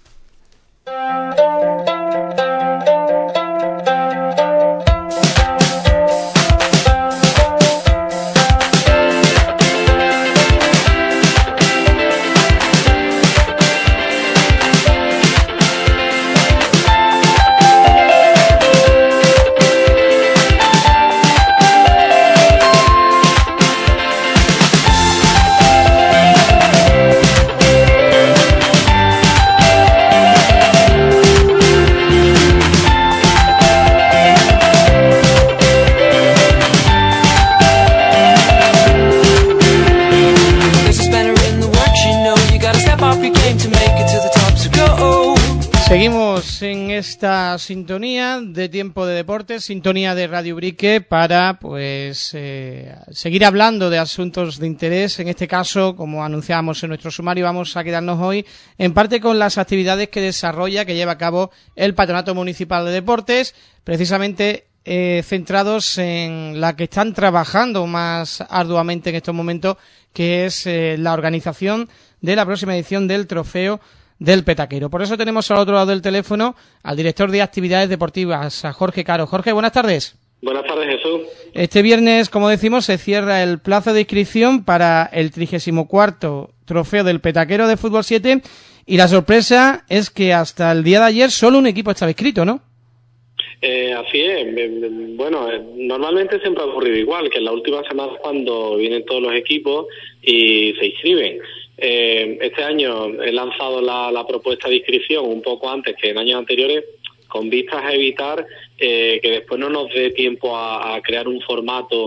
Seguimos en esta sintonía de Tiempo de Deportes, sintonía de Radio Ubrique, para pues eh, seguir hablando de asuntos de interés. En este caso, como anunciábamos en nuestro sumario, vamos a quedarnos hoy en parte con las actividades que desarrolla, que lleva a cabo el Patronato Municipal de Deportes, precisamente eh, centrados en la que están trabajando más arduamente en estos momentos, que es eh, la organización de la próxima edición del Trofeo del Petaquero. Por eso tenemos al otro lado del teléfono al director de actividades deportivas, a Jorge Caro. Jorge, buenas tardes. Buenas tardes, Jesús. Este viernes, como decimos, se cierra el plazo de inscripción para el trigésimo cuarto Trofeo del Petaquero de Fútbol siete, y la sorpresa es que hasta el día de ayer solo un equipo estaba inscrito, ¿no? Eh, así es. Bueno, normalmente siempre ha ocurrido igual, que en la última semana es cuando vienen todos los equipos y se inscriben. Eh, este año he lanzado la, la propuesta de inscripción un poco antes que en años anteriores, con vistas a evitar eh, que después no nos dé tiempo a, a crear un formato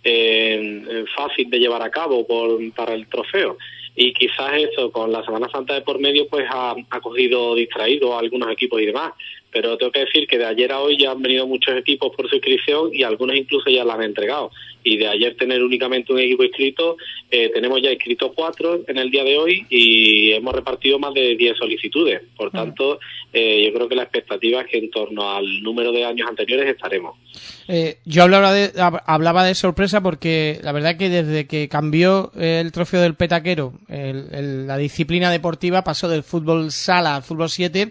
eh, fácil de llevar a cabo por, para el trofeo. Y quizás eso, con la Semana Santa de por medio, pues ha, ha cogido distraído a algunos equipos y demás. Pero tengo que decir que de ayer a hoy ya han venido muchos equipos por suscripción y algunos incluso ya la han entregado. Y de ayer tener únicamente un equipo inscrito, eh, tenemos ya inscritos cuatro en el día de hoy y hemos repartido más de diez solicitudes. Por tanto, eh, yo creo que la expectativa es que en torno al número de años anteriores estaremos. Eh, yo hablaba de, hablaba de sorpresa porque la verdad que desde que cambió el trofeo del petaquero, el, el, la disciplina deportiva pasó del fútbol sala al fútbol siete.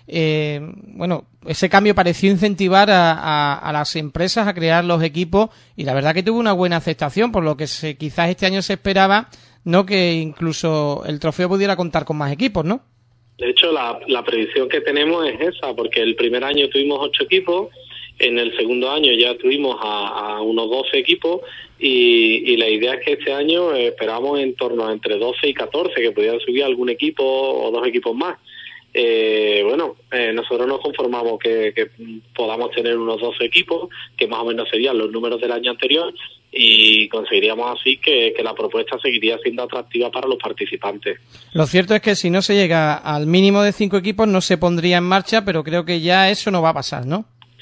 Eh, bueno, ese cambio pareció incentivar a, a, a las empresas a crear los equipos y la verdad que tuvo una buena aceptación, por lo que se, quizás este año se esperaba no que incluso el trofeo pudiera contar con más equipos, ¿no? De hecho, la, la predicción que tenemos es esa, porque el primer año tuvimos ocho equipos, en el segundo año ya tuvimos a, a unos doce equipos y, y la idea es que este año eh, esperamos en torno a entre doce y catorce, que pudieran subir algún equipo o dos equipos más. Eh, bueno, eh, nosotros nos conformamos que, que podamos tener unos doce equipos, que más o menos serían los números del año anterior, y conseguiríamos así que, que la propuesta seguiría siendo atractiva para los participantes. Lo cierto es que si no se llega al mínimo de cinco equipos no se pondría en marcha, pero creo que ya eso no va a pasar, ¿no?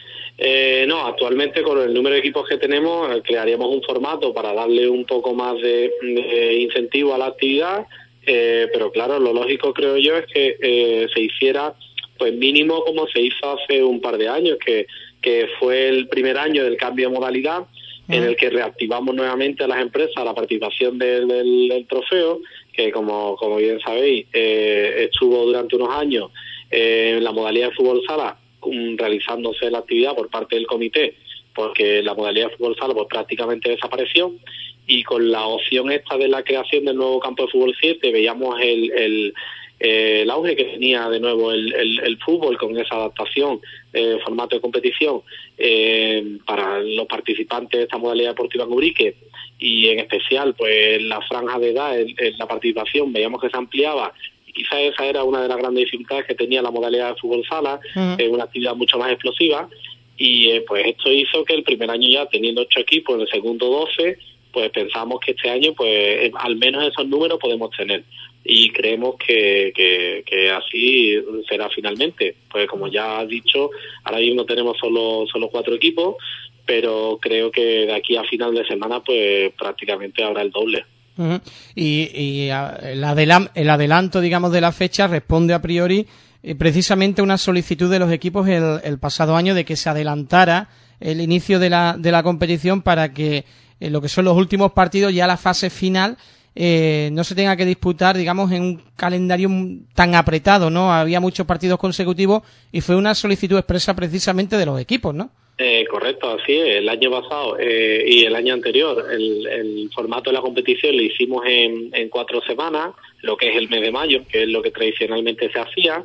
Eh, no, actualmente con el número de equipos que tenemos eh, crearíamos un formato para darle un poco más de, de incentivo a la actividad. Eh, pero claro, lo lógico creo yo es que eh, se hiciera pues mínimo como se hizo hace un par de años, que, que fue el primer año del cambio de modalidad, uh-huh. en el que reactivamos nuevamente a las empresas a la participación del, del, del trofeo, que como, como bien sabéis eh, estuvo durante unos años eh, en la modalidad de fútbol sala um, realizándose la actividad por parte del comité, porque la modalidad de fútbol sala pues prácticamente desapareció. Y con la opción esta de la creación del nuevo campo de fútbol siete veíamos el, el, eh, el auge que tenía de nuevo el, el, el fútbol con esa adaptación, eh, formato de competición eh, para los participantes de esta modalidad deportiva en Ubrique, y en especial pues la franja de edad, en, en la participación veíamos que se ampliaba. Y quizás esa era una de las grandes dificultades que tenía la modalidad de fútbol sala, uh-huh. eh, una actividad mucho más explosiva, y eh, pues esto hizo que el primer año ya teniendo ocho equipos, en el segundo doce, pues pensamos que este año pues al menos esos números podemos tener y creemos que, que, que así será finalmente. Pues como ya has dicho, ahora mismo tenemos solo solo cuatro equipos, pero creo que de aquí a final de semana pues prácticamente habrá el doble. Uh-huh. Y, y el, adelan- el adelanto, digamos, de la fecha responde a priori eh, precisamente a una solicitud de los equipos el, el pasado año de que se adelantara el inicio de la, de la competición para que en lo que son los últimos partidos, ya la fase final, eh, no se tenga que disputar, digamos, en un calendario tan apretado, ¿no? Había muchos partidos consecutivos y fue una solicitud expresa precisamente de los equipos, ¿no? Eh, correcto, así es. El año pasado eh, y el año anterior, el, el formato de la competición lo hicimos en, en cuatro semanas, lo que es el mes de mayo, que es lo que tradicionalmente se hacía.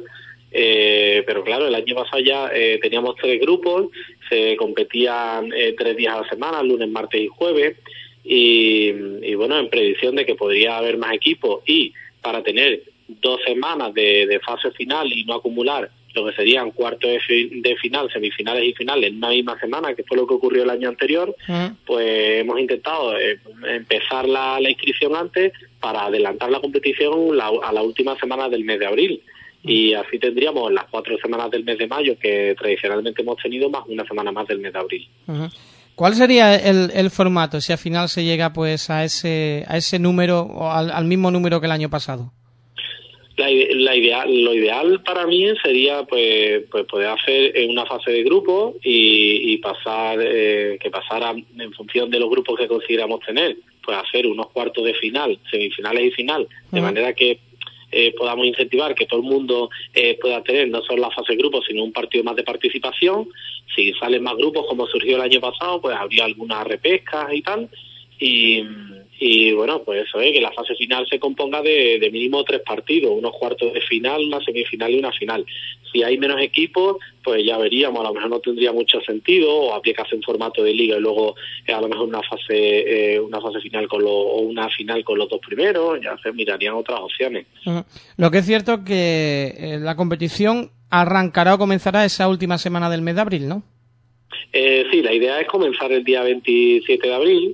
Eh, pero claro, el año pasado ya eh, teníamos tres grupos, se competían eh, tres días a la semana, lunes, martes y jueves, y, y bueno, en predicción de que podría haber más equipos y para tener dos semanas de, de fase final y no acumular lo que serían cuartos de, fi- de final, semifinales y finales en una misma semana, que fue lo que ocurrió el año anterior, uh-huh. pues hemos intentado eh, empezar la, la inscripción antes para adelantar la competición la, a la última semana del mes de abril. Y así tendríamos las cuatro semanas del mes de mayo que tradicionalmente hemos tenido, más una semana más del mes de abril. Uh-huh. ¿Cuál sería el, el formato si al final se llega pues a ese a ese número o al, al mismo número que el año pasado? La, la ideal, lo ideal para mí sería pues, pues poder hacer en una fase de grupo y, y pasar eh, que pasara en función de los grupos que consideramos tener, pues hacer unos cuartos de final, semifinales y final, de uh-huh. manera que Eh, podamos incentivar que todo el mundo eh, pueda tener no solo la fase de grupos, sino un partido más de participación. Si salen más grupos, como surgió el año pasado, pues habría algunas repescas y tal. Y, y bueno, pues eso es, que la fase final se componga de, de mínimo tres partidos, unos cuartos de final, una semifinal y una final. Si hay menos equipos, pues ya veríamos, a lo mejor no tendría mucho sentido, o habría que hacer un formato de liga y luego eh, a lo mejor una fase eh, una fase final con lo, o una final con los dos primeros, ya se mirarían otras opciones. Uh-huh. Lo que es cierto es que eh, la competición arrancará o comenzará esa última semana del mes de abril, ¿no? Eh, sí, la idea es comenzar el día veintisiete de abril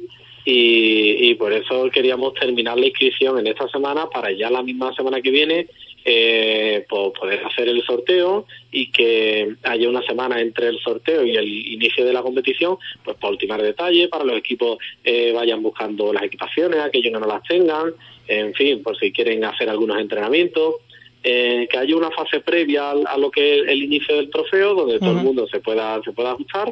y, y por eso queríamos terminar la inscripción en esta semana para ya la misma semana que viene eh, pues poder hacer el sorteo y que haya una semana entre el sorteo y el inicio de la competición, pues para ultimar detalles, para los equipos eh, vayan buscando las equipaciones, aquellos que no las tengan, en fin, por si quieren hacer algunos entrenamientos. Eh, que haya una fase previa a, a lo que es el inicio del trofeo, donde uh-huh. todo el mundo se pueda se pueda ajustar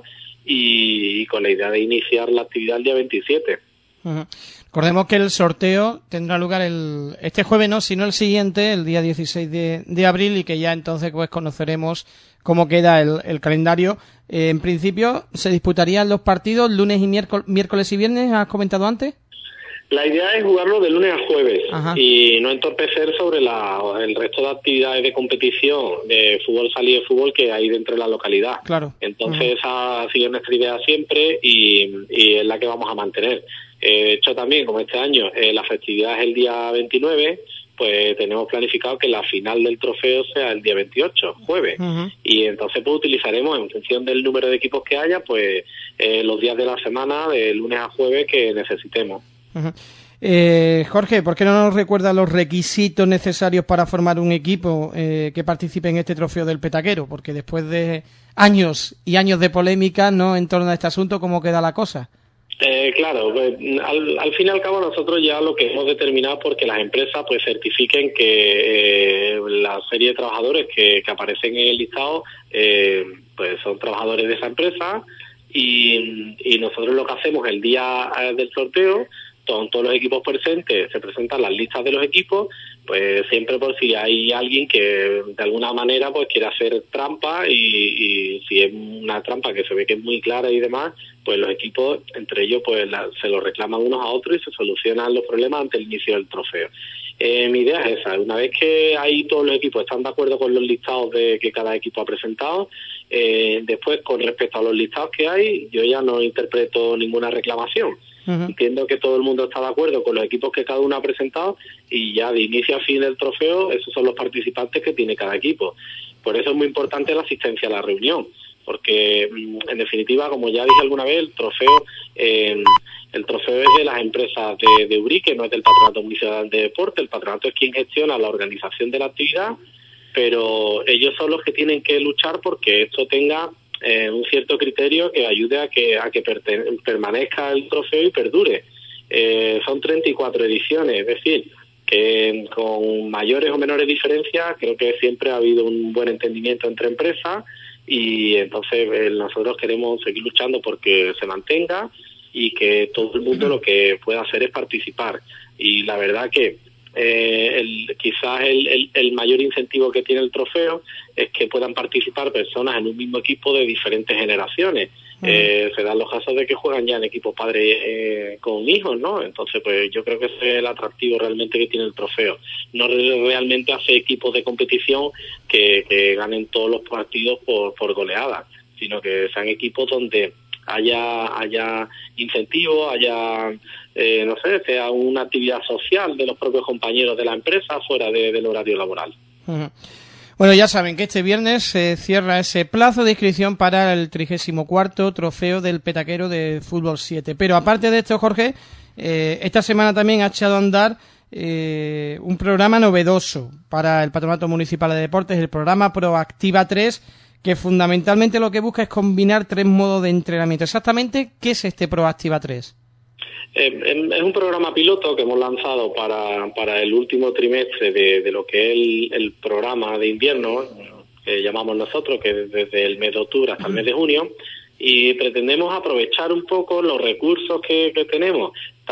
y, y con la idea de iniciar la actividad el día veintisiete. Uh-huh. Recordemos que el sorteo tendrá lugar el este jueves, no, sino el siguiente, el día dieciséis de, de abril, y que ya entonces pues conoceremos cómo queda el, el calendario. Eh, en principio, ¿se disputarían los partidos lunes y miércoles, miércoles y viernes, has comentado antes? La idea es jugarlo de lunes a jueves. Ajá. Y no entorpecer sobre la, el resto de actividades de competición de fútbol sala y de fútbol que hay dentro de la localidad. Claro. Entonces uh-huh. esa ha sido nuestra idea siempre y, y es la que vamos a mantener. Eh, de hecho también, como este año eh, la festividad es el día veintinueve, pues tenemos planificado que la final del trofeo sea el día veintiocho, jueves. Uh-huh. Y entonces pues utilizaremos en función del número de equipos que haya, pues eh, los días de la semana, de lunes a jueves, que necesitemos. Uh-huh. Eh, Jorge, ¿por qué no nos recuerda los requisitos necesarios para formar un equipo eh, que participe en este trofeo del Petaquero? Porque después de años y años de polémica, ¿no?, en torno a este asunto, ¿cómo queda la cosa? Eh, claro, pues, al, al fin y al cabo nosotros ya lo que hemos determinado porque las empresas pues certifiquen que eh, la serie de trabajadores que, que aparecen en el listado eh, pues son trabajadores de esa empresa y, y nosotros lo que hacemos el día del sorteo, Todos, todos los equipos presentes, se presentan las listas de los equipos, pues siempre por si hay alguien que de alguna manera pues quiere hacer trampa y, y si es una trampa que se ve que es muy clara y demás, pues los equipos entre ellos pues la, se lo reclaman unos a otros y se solucionan los problemas ante el inicio del trofeo. Eh, mi idea es esa, una vez que ahí todos los equipos están de acuerdo con los listados de que cada equipo ha presentado, eh, después con respecto a los listados que hay, yo ya no interpreto ninguna reclamación. Uh-huh. Entiendo que todo el mundo está de acuerdo con los equipos que cada uno ha presentado y ya de inicio a fin del trofeo esos son los participantes que tiene cada equipo. Por eso es muy importante la asistencia a la reunión, porque en definitiva, como ya dije alguna vez, el trofeo eh, el trofeo es de las empresas de, de Ubrique, no es del Patronato Municipal de Deporte. El patronato es quien gestiona la organización de la actividad, pero ellos son los que tienen que luchar porque esto tenga Eh, un cierto criterio que ayude a que a que perten- permanezca el trofeo y perdure. Eh, son treinta y cuatro ediciones, es decir, que con mayores o menores diferencias creo que siempre ha habido un buen entendimiento entre empresas y entonces eh, nosotros queremos seguir luchando porque se mantenga y que todo el mundo lo que pueda hacer es participar. Y la verdad que Eh, el, quizás el, el, el mayor incentivo que tiene el trofeo es que puedan participar personas en un mismo equipo de diferentes generaciones. Uh-huh. Eh, se dan los casos de que juegan ya en equipos padres eh, con hijos, ¿no? Entonces, pues yo creo que ese es el atractivo realmente que tiene el trofeo. No realmente hace equipos de competición que, que ganen todos los partidos por, por goleada, sino que sean equipos donde haya haya incentivos, haya, eh, no sé, sea una actividad social de los propios compañeros de la empresa fuera de, del horario laboral. Uh-huh. Bueno, ya saben que este viernes se cierra ese plazo de inscripción para el trigésimo cuarto trofeo del Petaquero de Fútbol siete. Pero aparte de esto, Jorge, eh, esta semana también ha echado a andar eh, un programa novedoso para el Patronato Municipal de Deportes, el programa Proactiva tres, que fundamentalmente lo que busca es combinar tres modos de entrenamiento. Exactamente, ¿qué es este Proactiva tres? Eh, es un programa piloto que hemos lanzado para, para el último trimestre de, de lo que es el, el programa de invierno, que llamamos nosotros, que es desde el mes de octubre hasta el mes de junio, y pretendemos aprovechar un poco los recursos que, que tenemos,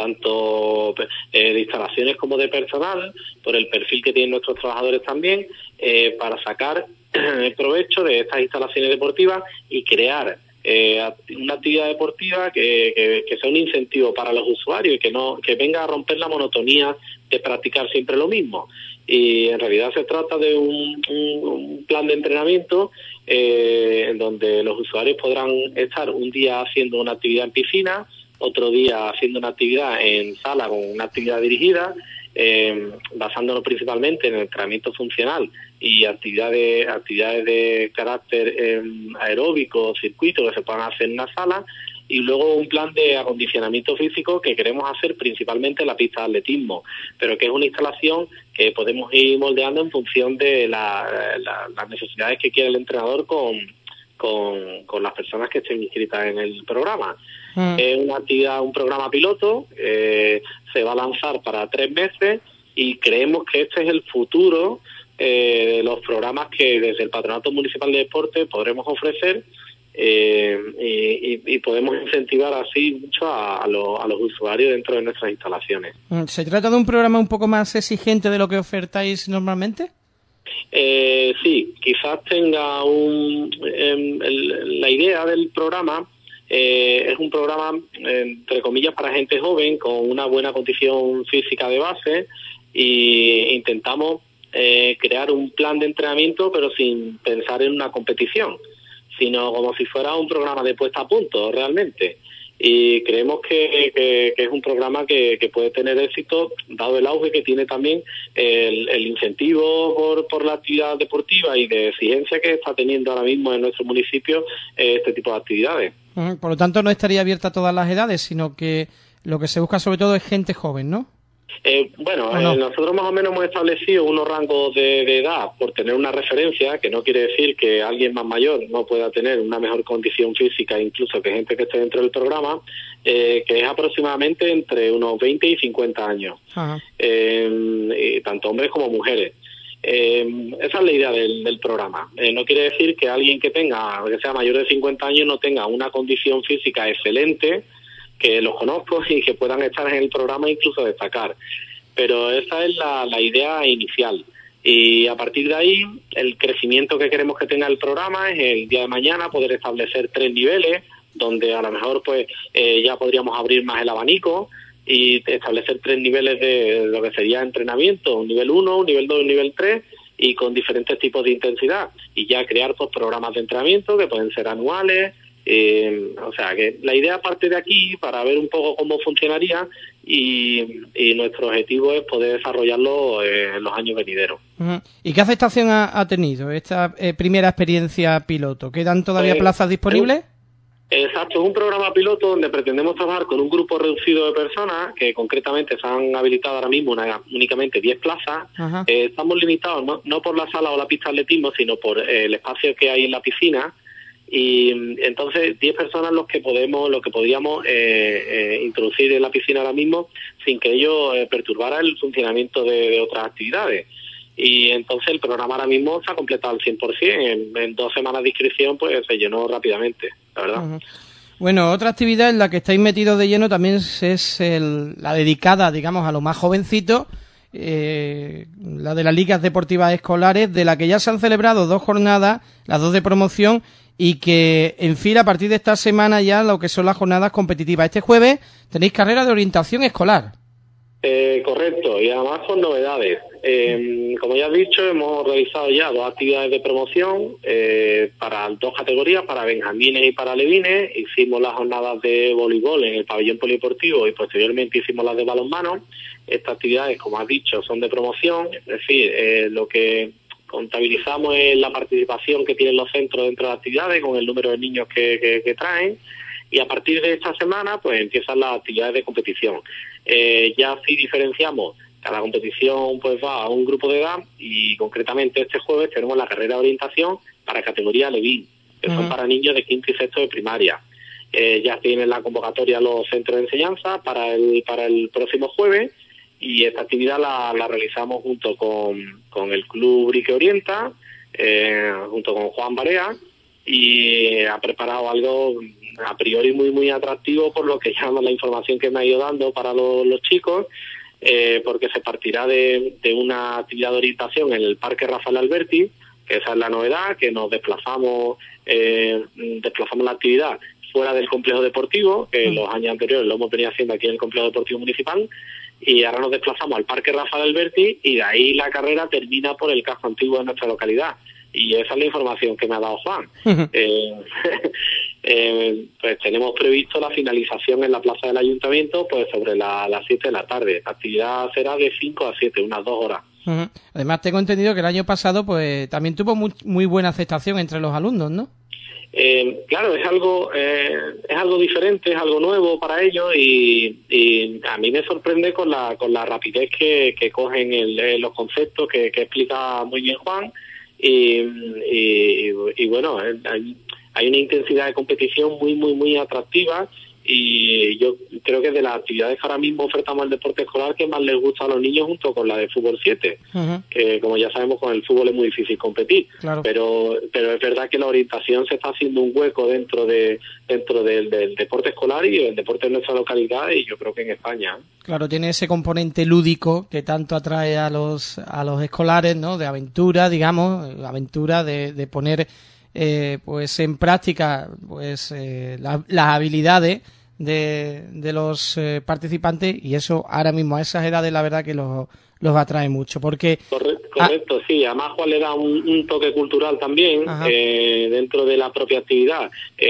tanto eh, de instalaciones como de personal, por el perfil que tienen nuestros trabajadores también, eh, para sacar el provecho de estas instalaciones deportivas y crear eh, una actividad deportiva que, que, que sea un incentivo para los usuarios y que no que venga a romper la monotonía de practicar siempre lo mismo. Y en realidad se trata de un, un, un plan de entrenamiento eh, en donde los usuarios podrán estar un día haciendo una actividad en piscina, otro día haciendo una actividad en sala con una actividad dirigida, eh, basándonos principalmente en el entrenamiento funcional y actividades actividades de carácter eh, aeróbico, circuito que se puedan hacer en una sala, y luego un plan de acondicionamiento físico que queremos hacer principalmente en la pista de atletismo, pero que es una instalación que podemos ir moldeando en función de la, la, las necesidades que quiere el entrenador con, con, con las personas que estén inscritas en el programa. Mm. Es una actividad, un programa piloto, eh, se va a lanzar para tres meses y creemos que este es el futuro eh, de los programas que desde el Patronato Municipal de Deporte podremos ofrecer eh, y, y podemos incentivar así mucho a, a, lo, a los usuarios dentro de nuestras instalaciones. ¿Se trata de un programa un poco más exigente de lo que ofertáis normalmente? Eh, sí, quizás tenga un eh, el, la idea del programa eh, es un programa eh, entre comillas para gente joven con una buena condición física de base, y intentamos eh, crear un plan de entrenamiento pero sin pensar en una competición, sino como si fuera un programa de puesta a punto realmente. Y creemos que, que, que es un programa que, que puede tener éxito, dado el auge que tiene también el, el incentivo por, por la actividad deportiva y de exigencia que está teniendo ahora mismo en nuestro municipio eh, este tipo de actividades. Por lo tanto, no estaría abierta a todas las edades, sino que lo que se busca sobre todo es gente joven, ¿no? Eh, bueno, no? eh, nosotros más o menos hemos establecido unos rangos de, de edad por tener una referencia, que no quiere decir que alguien más mayor no pueda tener una mejor condición física, incluso que gente que esté dentro del programa, eh, que es aproximadamente entre unos veinte y cincuenta años, eh, y tanto hombres como mujeres. Eh, esa es la idea del, del programa. Eh, no quiere decir que alguien que tenga, que sea mayor de cincuenta años, no tenga una condición física excelente, que los conozco y que puedan estar en el programa e incluso destacar. Pero esa es la, la idea inicial. Y a partir de ahí, el crecimiento que queremos que tenga el programa es el día de mañana poder establecer tres niveles, donde a lo mejor pues eh, ya podríamos abrir más el abanico y establecer tres niveles de lo que sería entrenamiento, un nivel uno, un nivel dos, un nivel tres, y con diferentes tipos de intensidad. Y ya crear pues programas de entrenamiento que pueden ser anuales. Eh, o sea que la idea parte de aquí para ver un poco cómo funcionaría y, y nuestro objetivo es poder desarrollarlo eh, en los años venideros. Uh-huh. ¿Y qué aceptación ha, ha tenido esta eh, primera experiencia piloto? ¿Quedan todavía eh, plazas disponibles? Exacto, es un programa piloto donde pretendemos trabajar con un grupo reducido de personas que concretamente se han habilitado ahora mismo una, únicamente diez plazas. Uh-huh. Eh, estamos limitados no, no por la sala o la pista de atletismo, sino por eh, el espacio que hay en la piscina. Y entonces diez personas los que podemos, lo que podríamos eh, eh, introducir en la piscina ahora mismo sin que ello eh, perturbara el funcionamiento de, de otras actividades. Y entonces el programa ahora mismo se ha completado al cien por ciento. En, en dos semanas de inscripción pues se llenó rápidamente, la verdad. Uh-huh. Bueno, otra actividad en la que estáis metidos de lleno también es el, la dedicada, digamos, a los más jovencitos, eh, la de las ligas deportivas escolares, de la que ya se han celebrado dos jornadas, las dos de promoción, y que enfila a partir de esta semana ya lo que son las jornadas competitivas. Este jueves tenéis carrera de orientación escolar. Eh, correcto, y además con novedades. Eh, como ya has dicho, hemos realizado ya dos actividades de promoción eh, para dos categorías, para benjamines y para alevines. Hicimos las jornadas de voleibol en el pabellón polideportivo y posteriormente hicimos las de balonmano. Estas actividades, como has dicho, son de promoción, es decir, eh, lo que contabilizamos es la participación que tienen los centros dentro de las actividades con el número de niños que, que, que traen, y a partir de esta semana pues empiezan las actividades de competición. Eh, ya sí diferenciamos, cada competición pues va a un grupo de edad, y concretamente este jueves tenemos la carrera de orientación para categoría Levín, que uh-huh. son para niños de quinto y sexto de primaria. Eh, ya tienen la convocatoria los centros de enseñanza para el, para el próximo jueves. Y esta actividad la, la realizamos junto con, con el Club Brique Orienta, eh, junto con Juan Barea, y ha preparado algo a priori muy muy atractivo por lo que llama la información que me ha ido dando para los, los chicos, eh, porque se partirá de, de una actividad de orientación en el Parque Rafael Alberti, que esa es la novedad, que nos desplazamos, eh, desplazamos la actividad fuera del complejo deportivo, que mm. los años anteriores lo hemos venido haciendo aquí en el complejo deportivo municipal, y ahora nos desplazamos al Parque Rafael Alberti, y de ahí la carrera termina por el casco antiguo de nuestra localidad. Y esa es la información que me ha dado Juan. Uh-huh. eh, eh, pues tenemos previsto la finalización en la plaza del ayuntamiento pues sobre la, las siete de la tarde. La actividad será de cinco a siete, unas dos horas. Uh-huh. Además tengo entendido que el año pasado pues también tuvo muy, muy buena aceptación entre los alumnos, ¿no? Eh, claro, es algo eh, es algo diferente, es algo nuevo para ellos y, y a mí me sorprende con la con la rapidez que, que cogen el, eh, los conceptos que, que explica muy bien Juan y, y, y bueno, hay, hay una intensidad de competición muy muy muy atractiva y yo creo que de las actividades que ahora mismo ofertamos el deporte escolar que más les gusta a los niños junto con la de fútbol siete, uh-huh. que como ya sabemos con el fútbol es muy difícil competir, claro. pero pero es verdad que la orientación se está haciendo un hueco dentro de dentro del, del deporte escolar y el deporte de nuestra localidad y yo creo que en España. Claro, tiene ese componente lúdico que tanto atrae a los a los escolares, ¿no? De aventura, digamos, aventura de, de poner Eh, pues en práctica pues eh, la, las habilidades de, de los eh, participantes y eso ahora mismo a esas edades la verdad que los, los atrae mucho porque correcto, correcto ah, sí, además Juan le da un, un toque cultural también eh, dentro de la propia actividad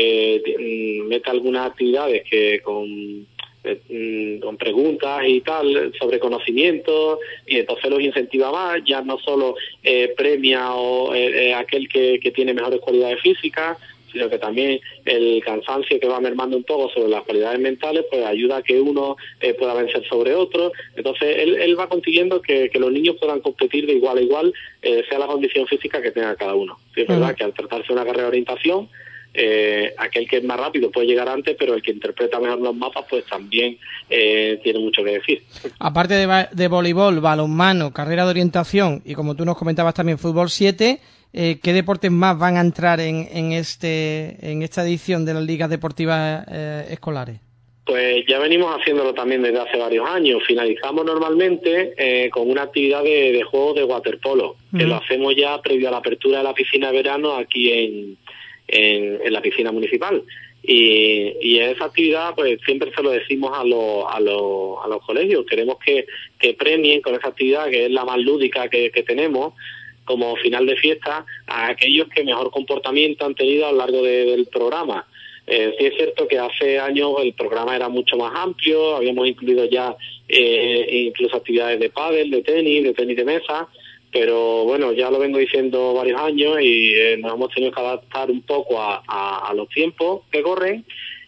eh, mete algunas actividades que con con preguntas y tal sobre conocimientos y entonces los incentiva más, ya no solo eh, premia o eh, aquel que, que tiene mejores cualidades físicas, sino que también el cansancio que va mermando un poco sobre las cualidades mentales pues ayuda a que uno eh, pueda vencer sobre otro, entonces él, él va consiguiendo que, que los niños puedan competir de igual a igual, eh, sea la condición física que tenga cada uno. Sí, es verdad uh-huh. que al tratarse de una carrera de orientación Eh, aquel que es más rápido puede llegar antes, pero el que interpreta mejor los mapas pues también eh, tiene mucho que decir. Aparte de, de voleibol, balonmano, carrera de orientación y como tú nos comentabas también fútbol siete, eh, ¿qué deportes más van a entrar en, en este en esta edición de las ligas deportivas eh, escolares? Pues ya venimos haciéndolo también desde hace varios años. Finalizamos normalmente eh, con una actividad de, de juegos de waterpolo, uh-huh. que lo hacemos ya previo a la apertura de la piscina de verano aquí en En, en la piscina municipal y, y esa actividad pues siempre se lo decimos a los a los a los colegios, queremos que, que premien con esa actividad que es la más lúdica que, que tenemos como final de fiesta a aquellos que mejor comportamiento han tenido a lo largo de, del programa. Eh, sí es cierto que hace años el programa era mucho más amplio, habíamos incluido ya eh, incluso actividades de pádel, de tenis, de tenis de mesa, pero bueno, ya lo vengo diciendo varios años y eh, nos hemos tenido que adaptar un poco a, a, a los tiempos que corren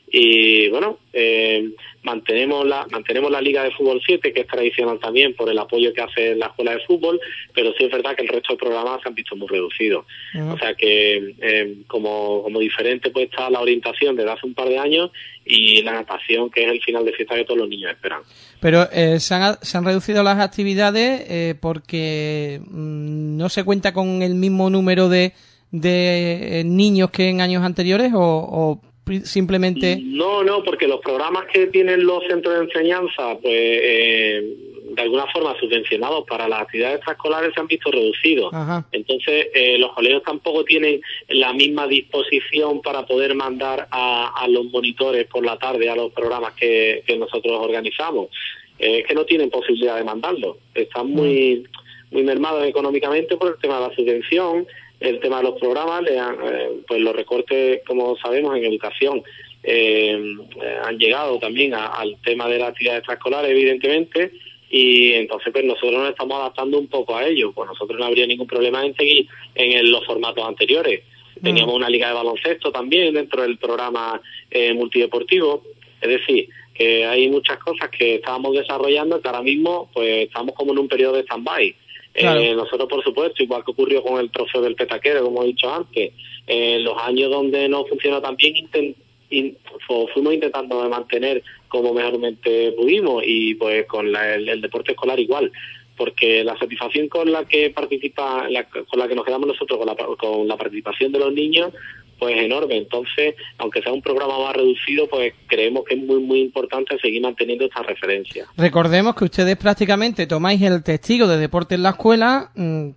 y bueno, eh, mantenemos la mantenemos la Liga de Fútbol siete, que es tradicional también por el apoyo que hace la Escuela de Fútbol, pero sí es verdad que el resto de programas se han visto muy reducidos. Uh-huh. O sea que eh, como, como diferente pues está la orientación desde hace un par de años y la natación, que es el final de fiesta que todos los niños esperan. Pero eh, ¿se, han, se han reducido las actividades eh, porque mmm, no se cuenta con el mismo número de, de eh, niños que en años anteriores o, o simplemente? No, no, porque los programas que tienen los centros de enseñanza, pues eh, de alguna forma subvencionados para las actividades extraescolares se han visto reducidos. Ajá. Entonces eh, los colegios tampoco tienen la misma disposición para poder mandar a, a los monitores por la tarde a los programas que, que nosotros organizamos. Eh, es que no tienen posibilidad de mandarlo. Están muy, muy mermados económicamente por el tema de la subvención. El tema de los programas, le han, eh, pues los recortes, como sabemos, en educación eh, eh, han llegado también a, al tema de la actividad extraescolar, evidentemente, y entonces pues nosotros nos estamos adaptando un poco a ello. Pues nosotros no habría ningún problema en seguir en el, los formatos anteriores. Teníamos una liga de baloncesto también dentro del programa eh, multideportivo, es decir, que hay muchas cosas que estábamos desarrollando que ahora mismo pues estamos como en un periodo de stand-by. Claro. Eh, nosotros, por supuesto, igual que ocurrió con el trofeo del petaquero, como he dicho antes, en eh, los años donde no funcionó tan bien, intent, in, fuimos intentando de mantener como mejormente pudimos y pues con la, el, el deporte escolar igual, porque la satisfacción con la que participa, la, con la que nos quedamos nosotros con la, con la participación de los niños, pues enorme. Entonces, aunque sea un programa más reducido, pues creemos que es muy muy importante seguir manteniendo esta referencia. Recordemos que ustedes prácticamente tomáis el testigo de deporte en la escuela,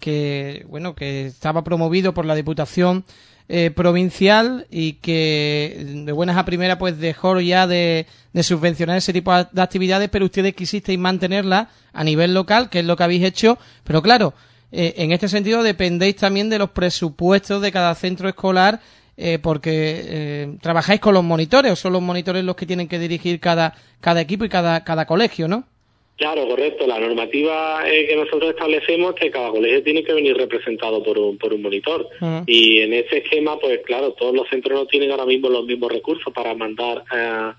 que bueno que estaba promovido por la Diputación eh, provincial y que de buenas a primeras pues dejó ya de, de subvencionar ese tipo de actividades, pero ustedes quisisteis mantenerla a nivel local, que es lo que habéis hecho, pero claro, eh, en este sentido dependéis también de los presupuestos de cada centro escolar. Eh, porque eh, trabajáis con los monitores o son los monitores los que tienen que dirigir cada cada equipo y cada cada colegio, ¿no? Claro, correcto. La normativa eh, que nosotros establecemos es que cada colegio tiene que venir representado por un, por un monitor. Uh-huh. Y en ese esquema, pues claro, todos los centros no tienen ahora mismo los mismos recursos para mandar eh,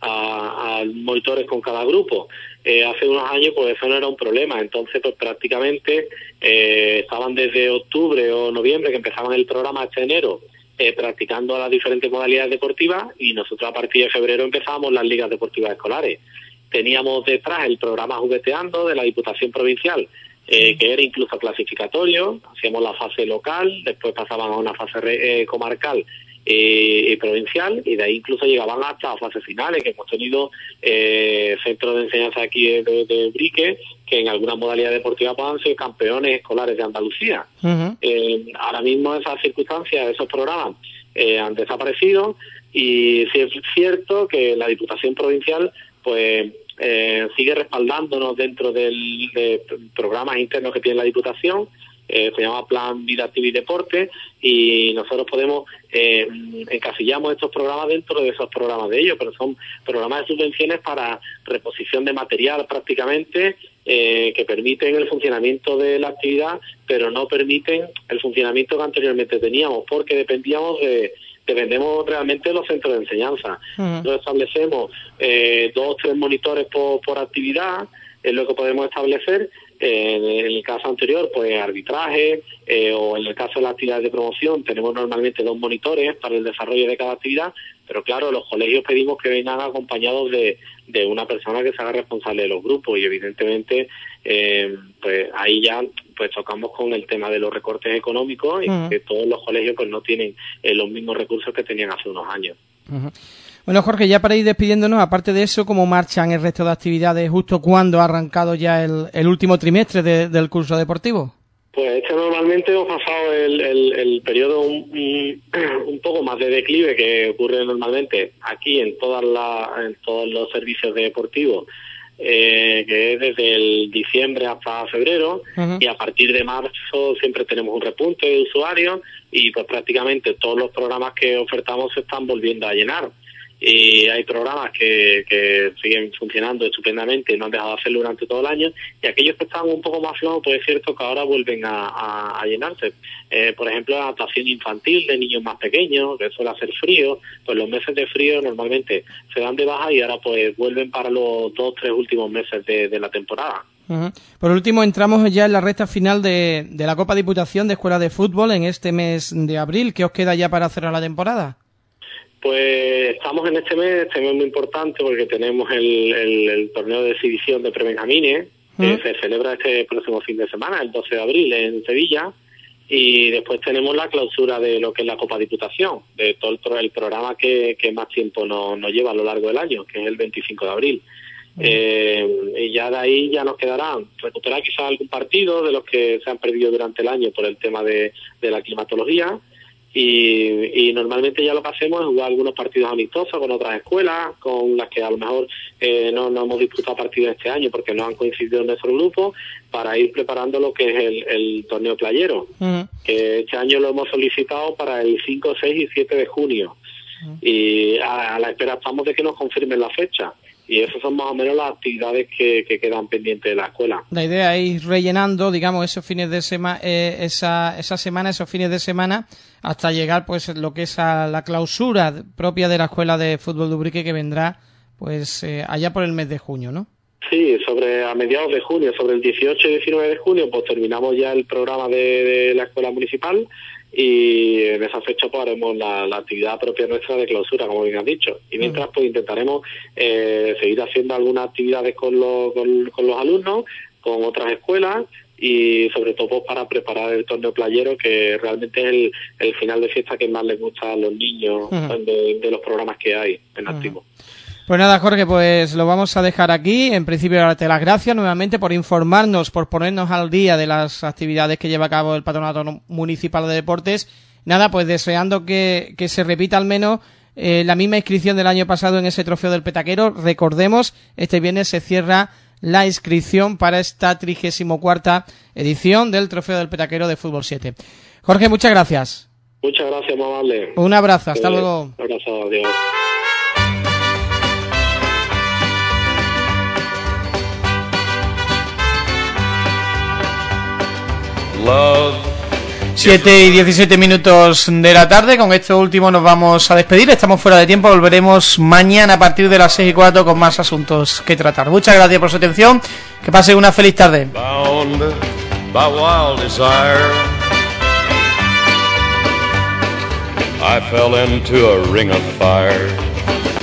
a, a monitores con cada grupo. Eh, hace unos años, pues eso no era un problema. Entonces, pues prácticamente eh, estaban desde octubre o noviembre, que empezaban el programa hasta enero, eh, practicando las diferentes modalidades deportivas, y nosotros a partir de febrero empezábamos las ligas deportivas escolares. Teníamos detrás el programa Jugueteando de la Diputación Provincial, eh, que era incluso clasificatorio. Hacíamos la fase local, después pasaban a una fase eh, comarcal eh, y provincial, y de ahí incluso llegaban hasta fases finales, que hemos tenido eh, centros de enseñanza aquí de, de, de Ubrique, que en alguna modalidad deportiva puedan ser campeones escolares de Andalucía. Uh-huh. Eh, ahora mismo esas circunstancias, esos programas eh, han desaparecido, y sí es cierto que la Diputación Provincial pues Eh, sigue respaldándonos dentro del, de programas internos que tiene la Diputación. Eh, se llama Plan Vida Activa y Deporte, y nosotros podemos eh, encasillamos estos programas dentro de esos programas de ellos, pero son programas de subvenciones para reposición de material prácticamente, eh, que permiten el funcionamiento de la actividad, pero no permiten el funcionamiento que anteriormente teníamos, porque dependíamos de dependemos realmente de los centros de enseñanza. Uh-huh. Nosotros establecemos eh, dos o tres monitores por, por actividad, es lo que podemos establecer. Eh, en el caso anterior, pues arbitraje, eh, o en el caso de las actividades de promoción, tenemos normalmente dos monitores para el desarrollo de cada actividad, pero claro, los colegios pedimos que vengan acompañados de, de una persona que se haga responsable de los grupos, y evidentemente eh, pues ahí ya pues tocamos con el tema de los recortes económicos, y uh-huh. que todos los colegios pues no tienen eh, los mismos recursos que tenían hace unos años. Uh-huh. Bueno, Jorge, ya para ir despidiéndonos, aparte de eso, ¿cómo marchan el resto de actividades justo cuando ha arrancado ya el, el último trimestre de, del curso deportivo? Pues este normalmente hemos pasado el, el, el periodo un, un, un poco más de declive que ocurre normalmente aquí en todas las en todos los servicios deportivos, eh, que es desde el diciembre hasta febrero, uh-huh. y a partir de marzo siempre tenemos un repunte de usuarios, y pues prácticamente todos los programas que ofertamos se están volviendo a llenar. Y hay programas que, que siguen funcionando estupendamente y no han dejado de hacerlo durante todo el año, y aquellos que están un poco más flojos, pues es cierto que ahora vuelven a, a, a llenarse. Eh, por ejemplo, la adaptación infantil de niños más pequeños, que suele hacer frío, pues los meses de frío normalmente se dan de baja, y ahora pues vuelven para los dos o tres últimos meses de, de la temporada. Uh-huh. Por último, entramos ya en la recta final de, de la Copa Diputación de Escuelas de Fútbol en este mes de abril. ¿Qué os queda ya para cerrar la temporada? Pues estamos en este mes, este mes muy importante, porque tenemos el, el, el torneo de exhibición de prebenjamines, que ¿Mm? se celebra este próximo fin de semana, el doce de abril, en Sevilla, y después tenemos la clausura de lo que es la Copa Diputación, de todo el, el programa que, que más tiempo nos, nos lleva a lo largo del año, que es el veinticinco de abril. ¿Mm? Eh, y ya de ahí ya nos quedará recuperar quizás algún partido de los que se han perdido durante el año por el tema de, de la climatología. Y, y normalmente ya lo que hacemos es jugar algunos partidos amistosos con otras escuelas, con las que a lo mejor eh, no, no hemos disputado partidos este año porque no han coincidido en nuestro grupo, para ir preparando lo que es el, el torneo playero, uh-huh. que este año lo hemos solicitado para el cinco, seis y siete de junio. Uh-huh. Y a, a la espera estamos de que nos confirmen la fecha. Y esas son más o menos las actividades que, que quedan pendientes de la escuela. La idea es ir rellenando, digamos, esos fines de semana, eh, esa, esa semana, esos fines de semana, hasta llegar, pues, lo que es a la clausura propia de la Escuela de Fútbol de Ubrique, que vendrá, pues, eh, allá por el mes de junio, ¿no? Sí, sobre a mediados de junio, sobre el dieciocho y diecinueve de junio, pues terminamos ya el programa de, de la Escuela Municipal, y en esa fecha pues haremos la, la actividad propia nuestra de clausura, como bien has dicho, y mientras pues intentaremos eh, seguir haciendo algunas actividades con los, con, con los alumnos, con otras escuelas, y sobre todo pues, para preparar el torneo playero, que realmente es el, el final de fiesta que más les gusta a los niños, uh-huh. de, de los programas que hay en uh-huh. activo. Pues nada, Jorge, pues lo vamos a dejar aquí. En principio, darte las gracias nuevamente por informarnos, por ponernos al día de las actividades que lleva a cabo el Patronato Municipal de Deportes. Nada, pues deseando que, que se repita al menos eh, la misma inscripción del año pasado en ese trofeo del petaquero. Recordemos, este viernes se cierra la inscripción para esta trigésima cuarta edición del trofeo del petaquero de Fútbol siete. Jorge, muchas gracias. Muchas gracias, muy amable. Un abrazo, hasta eh, luego. Un abrazo, adiós. siete y diecisiete minutos de la tarde. Con esto último nos vamos a despedir. Estamos fuera de tiempo. Volveremos mañana a partir de las seis y cuatro con más asuntos que tratar. Muchas gracias por su atención. Que pasen una feliz tarde. Bound by wild desire, I fell into a ring of fire.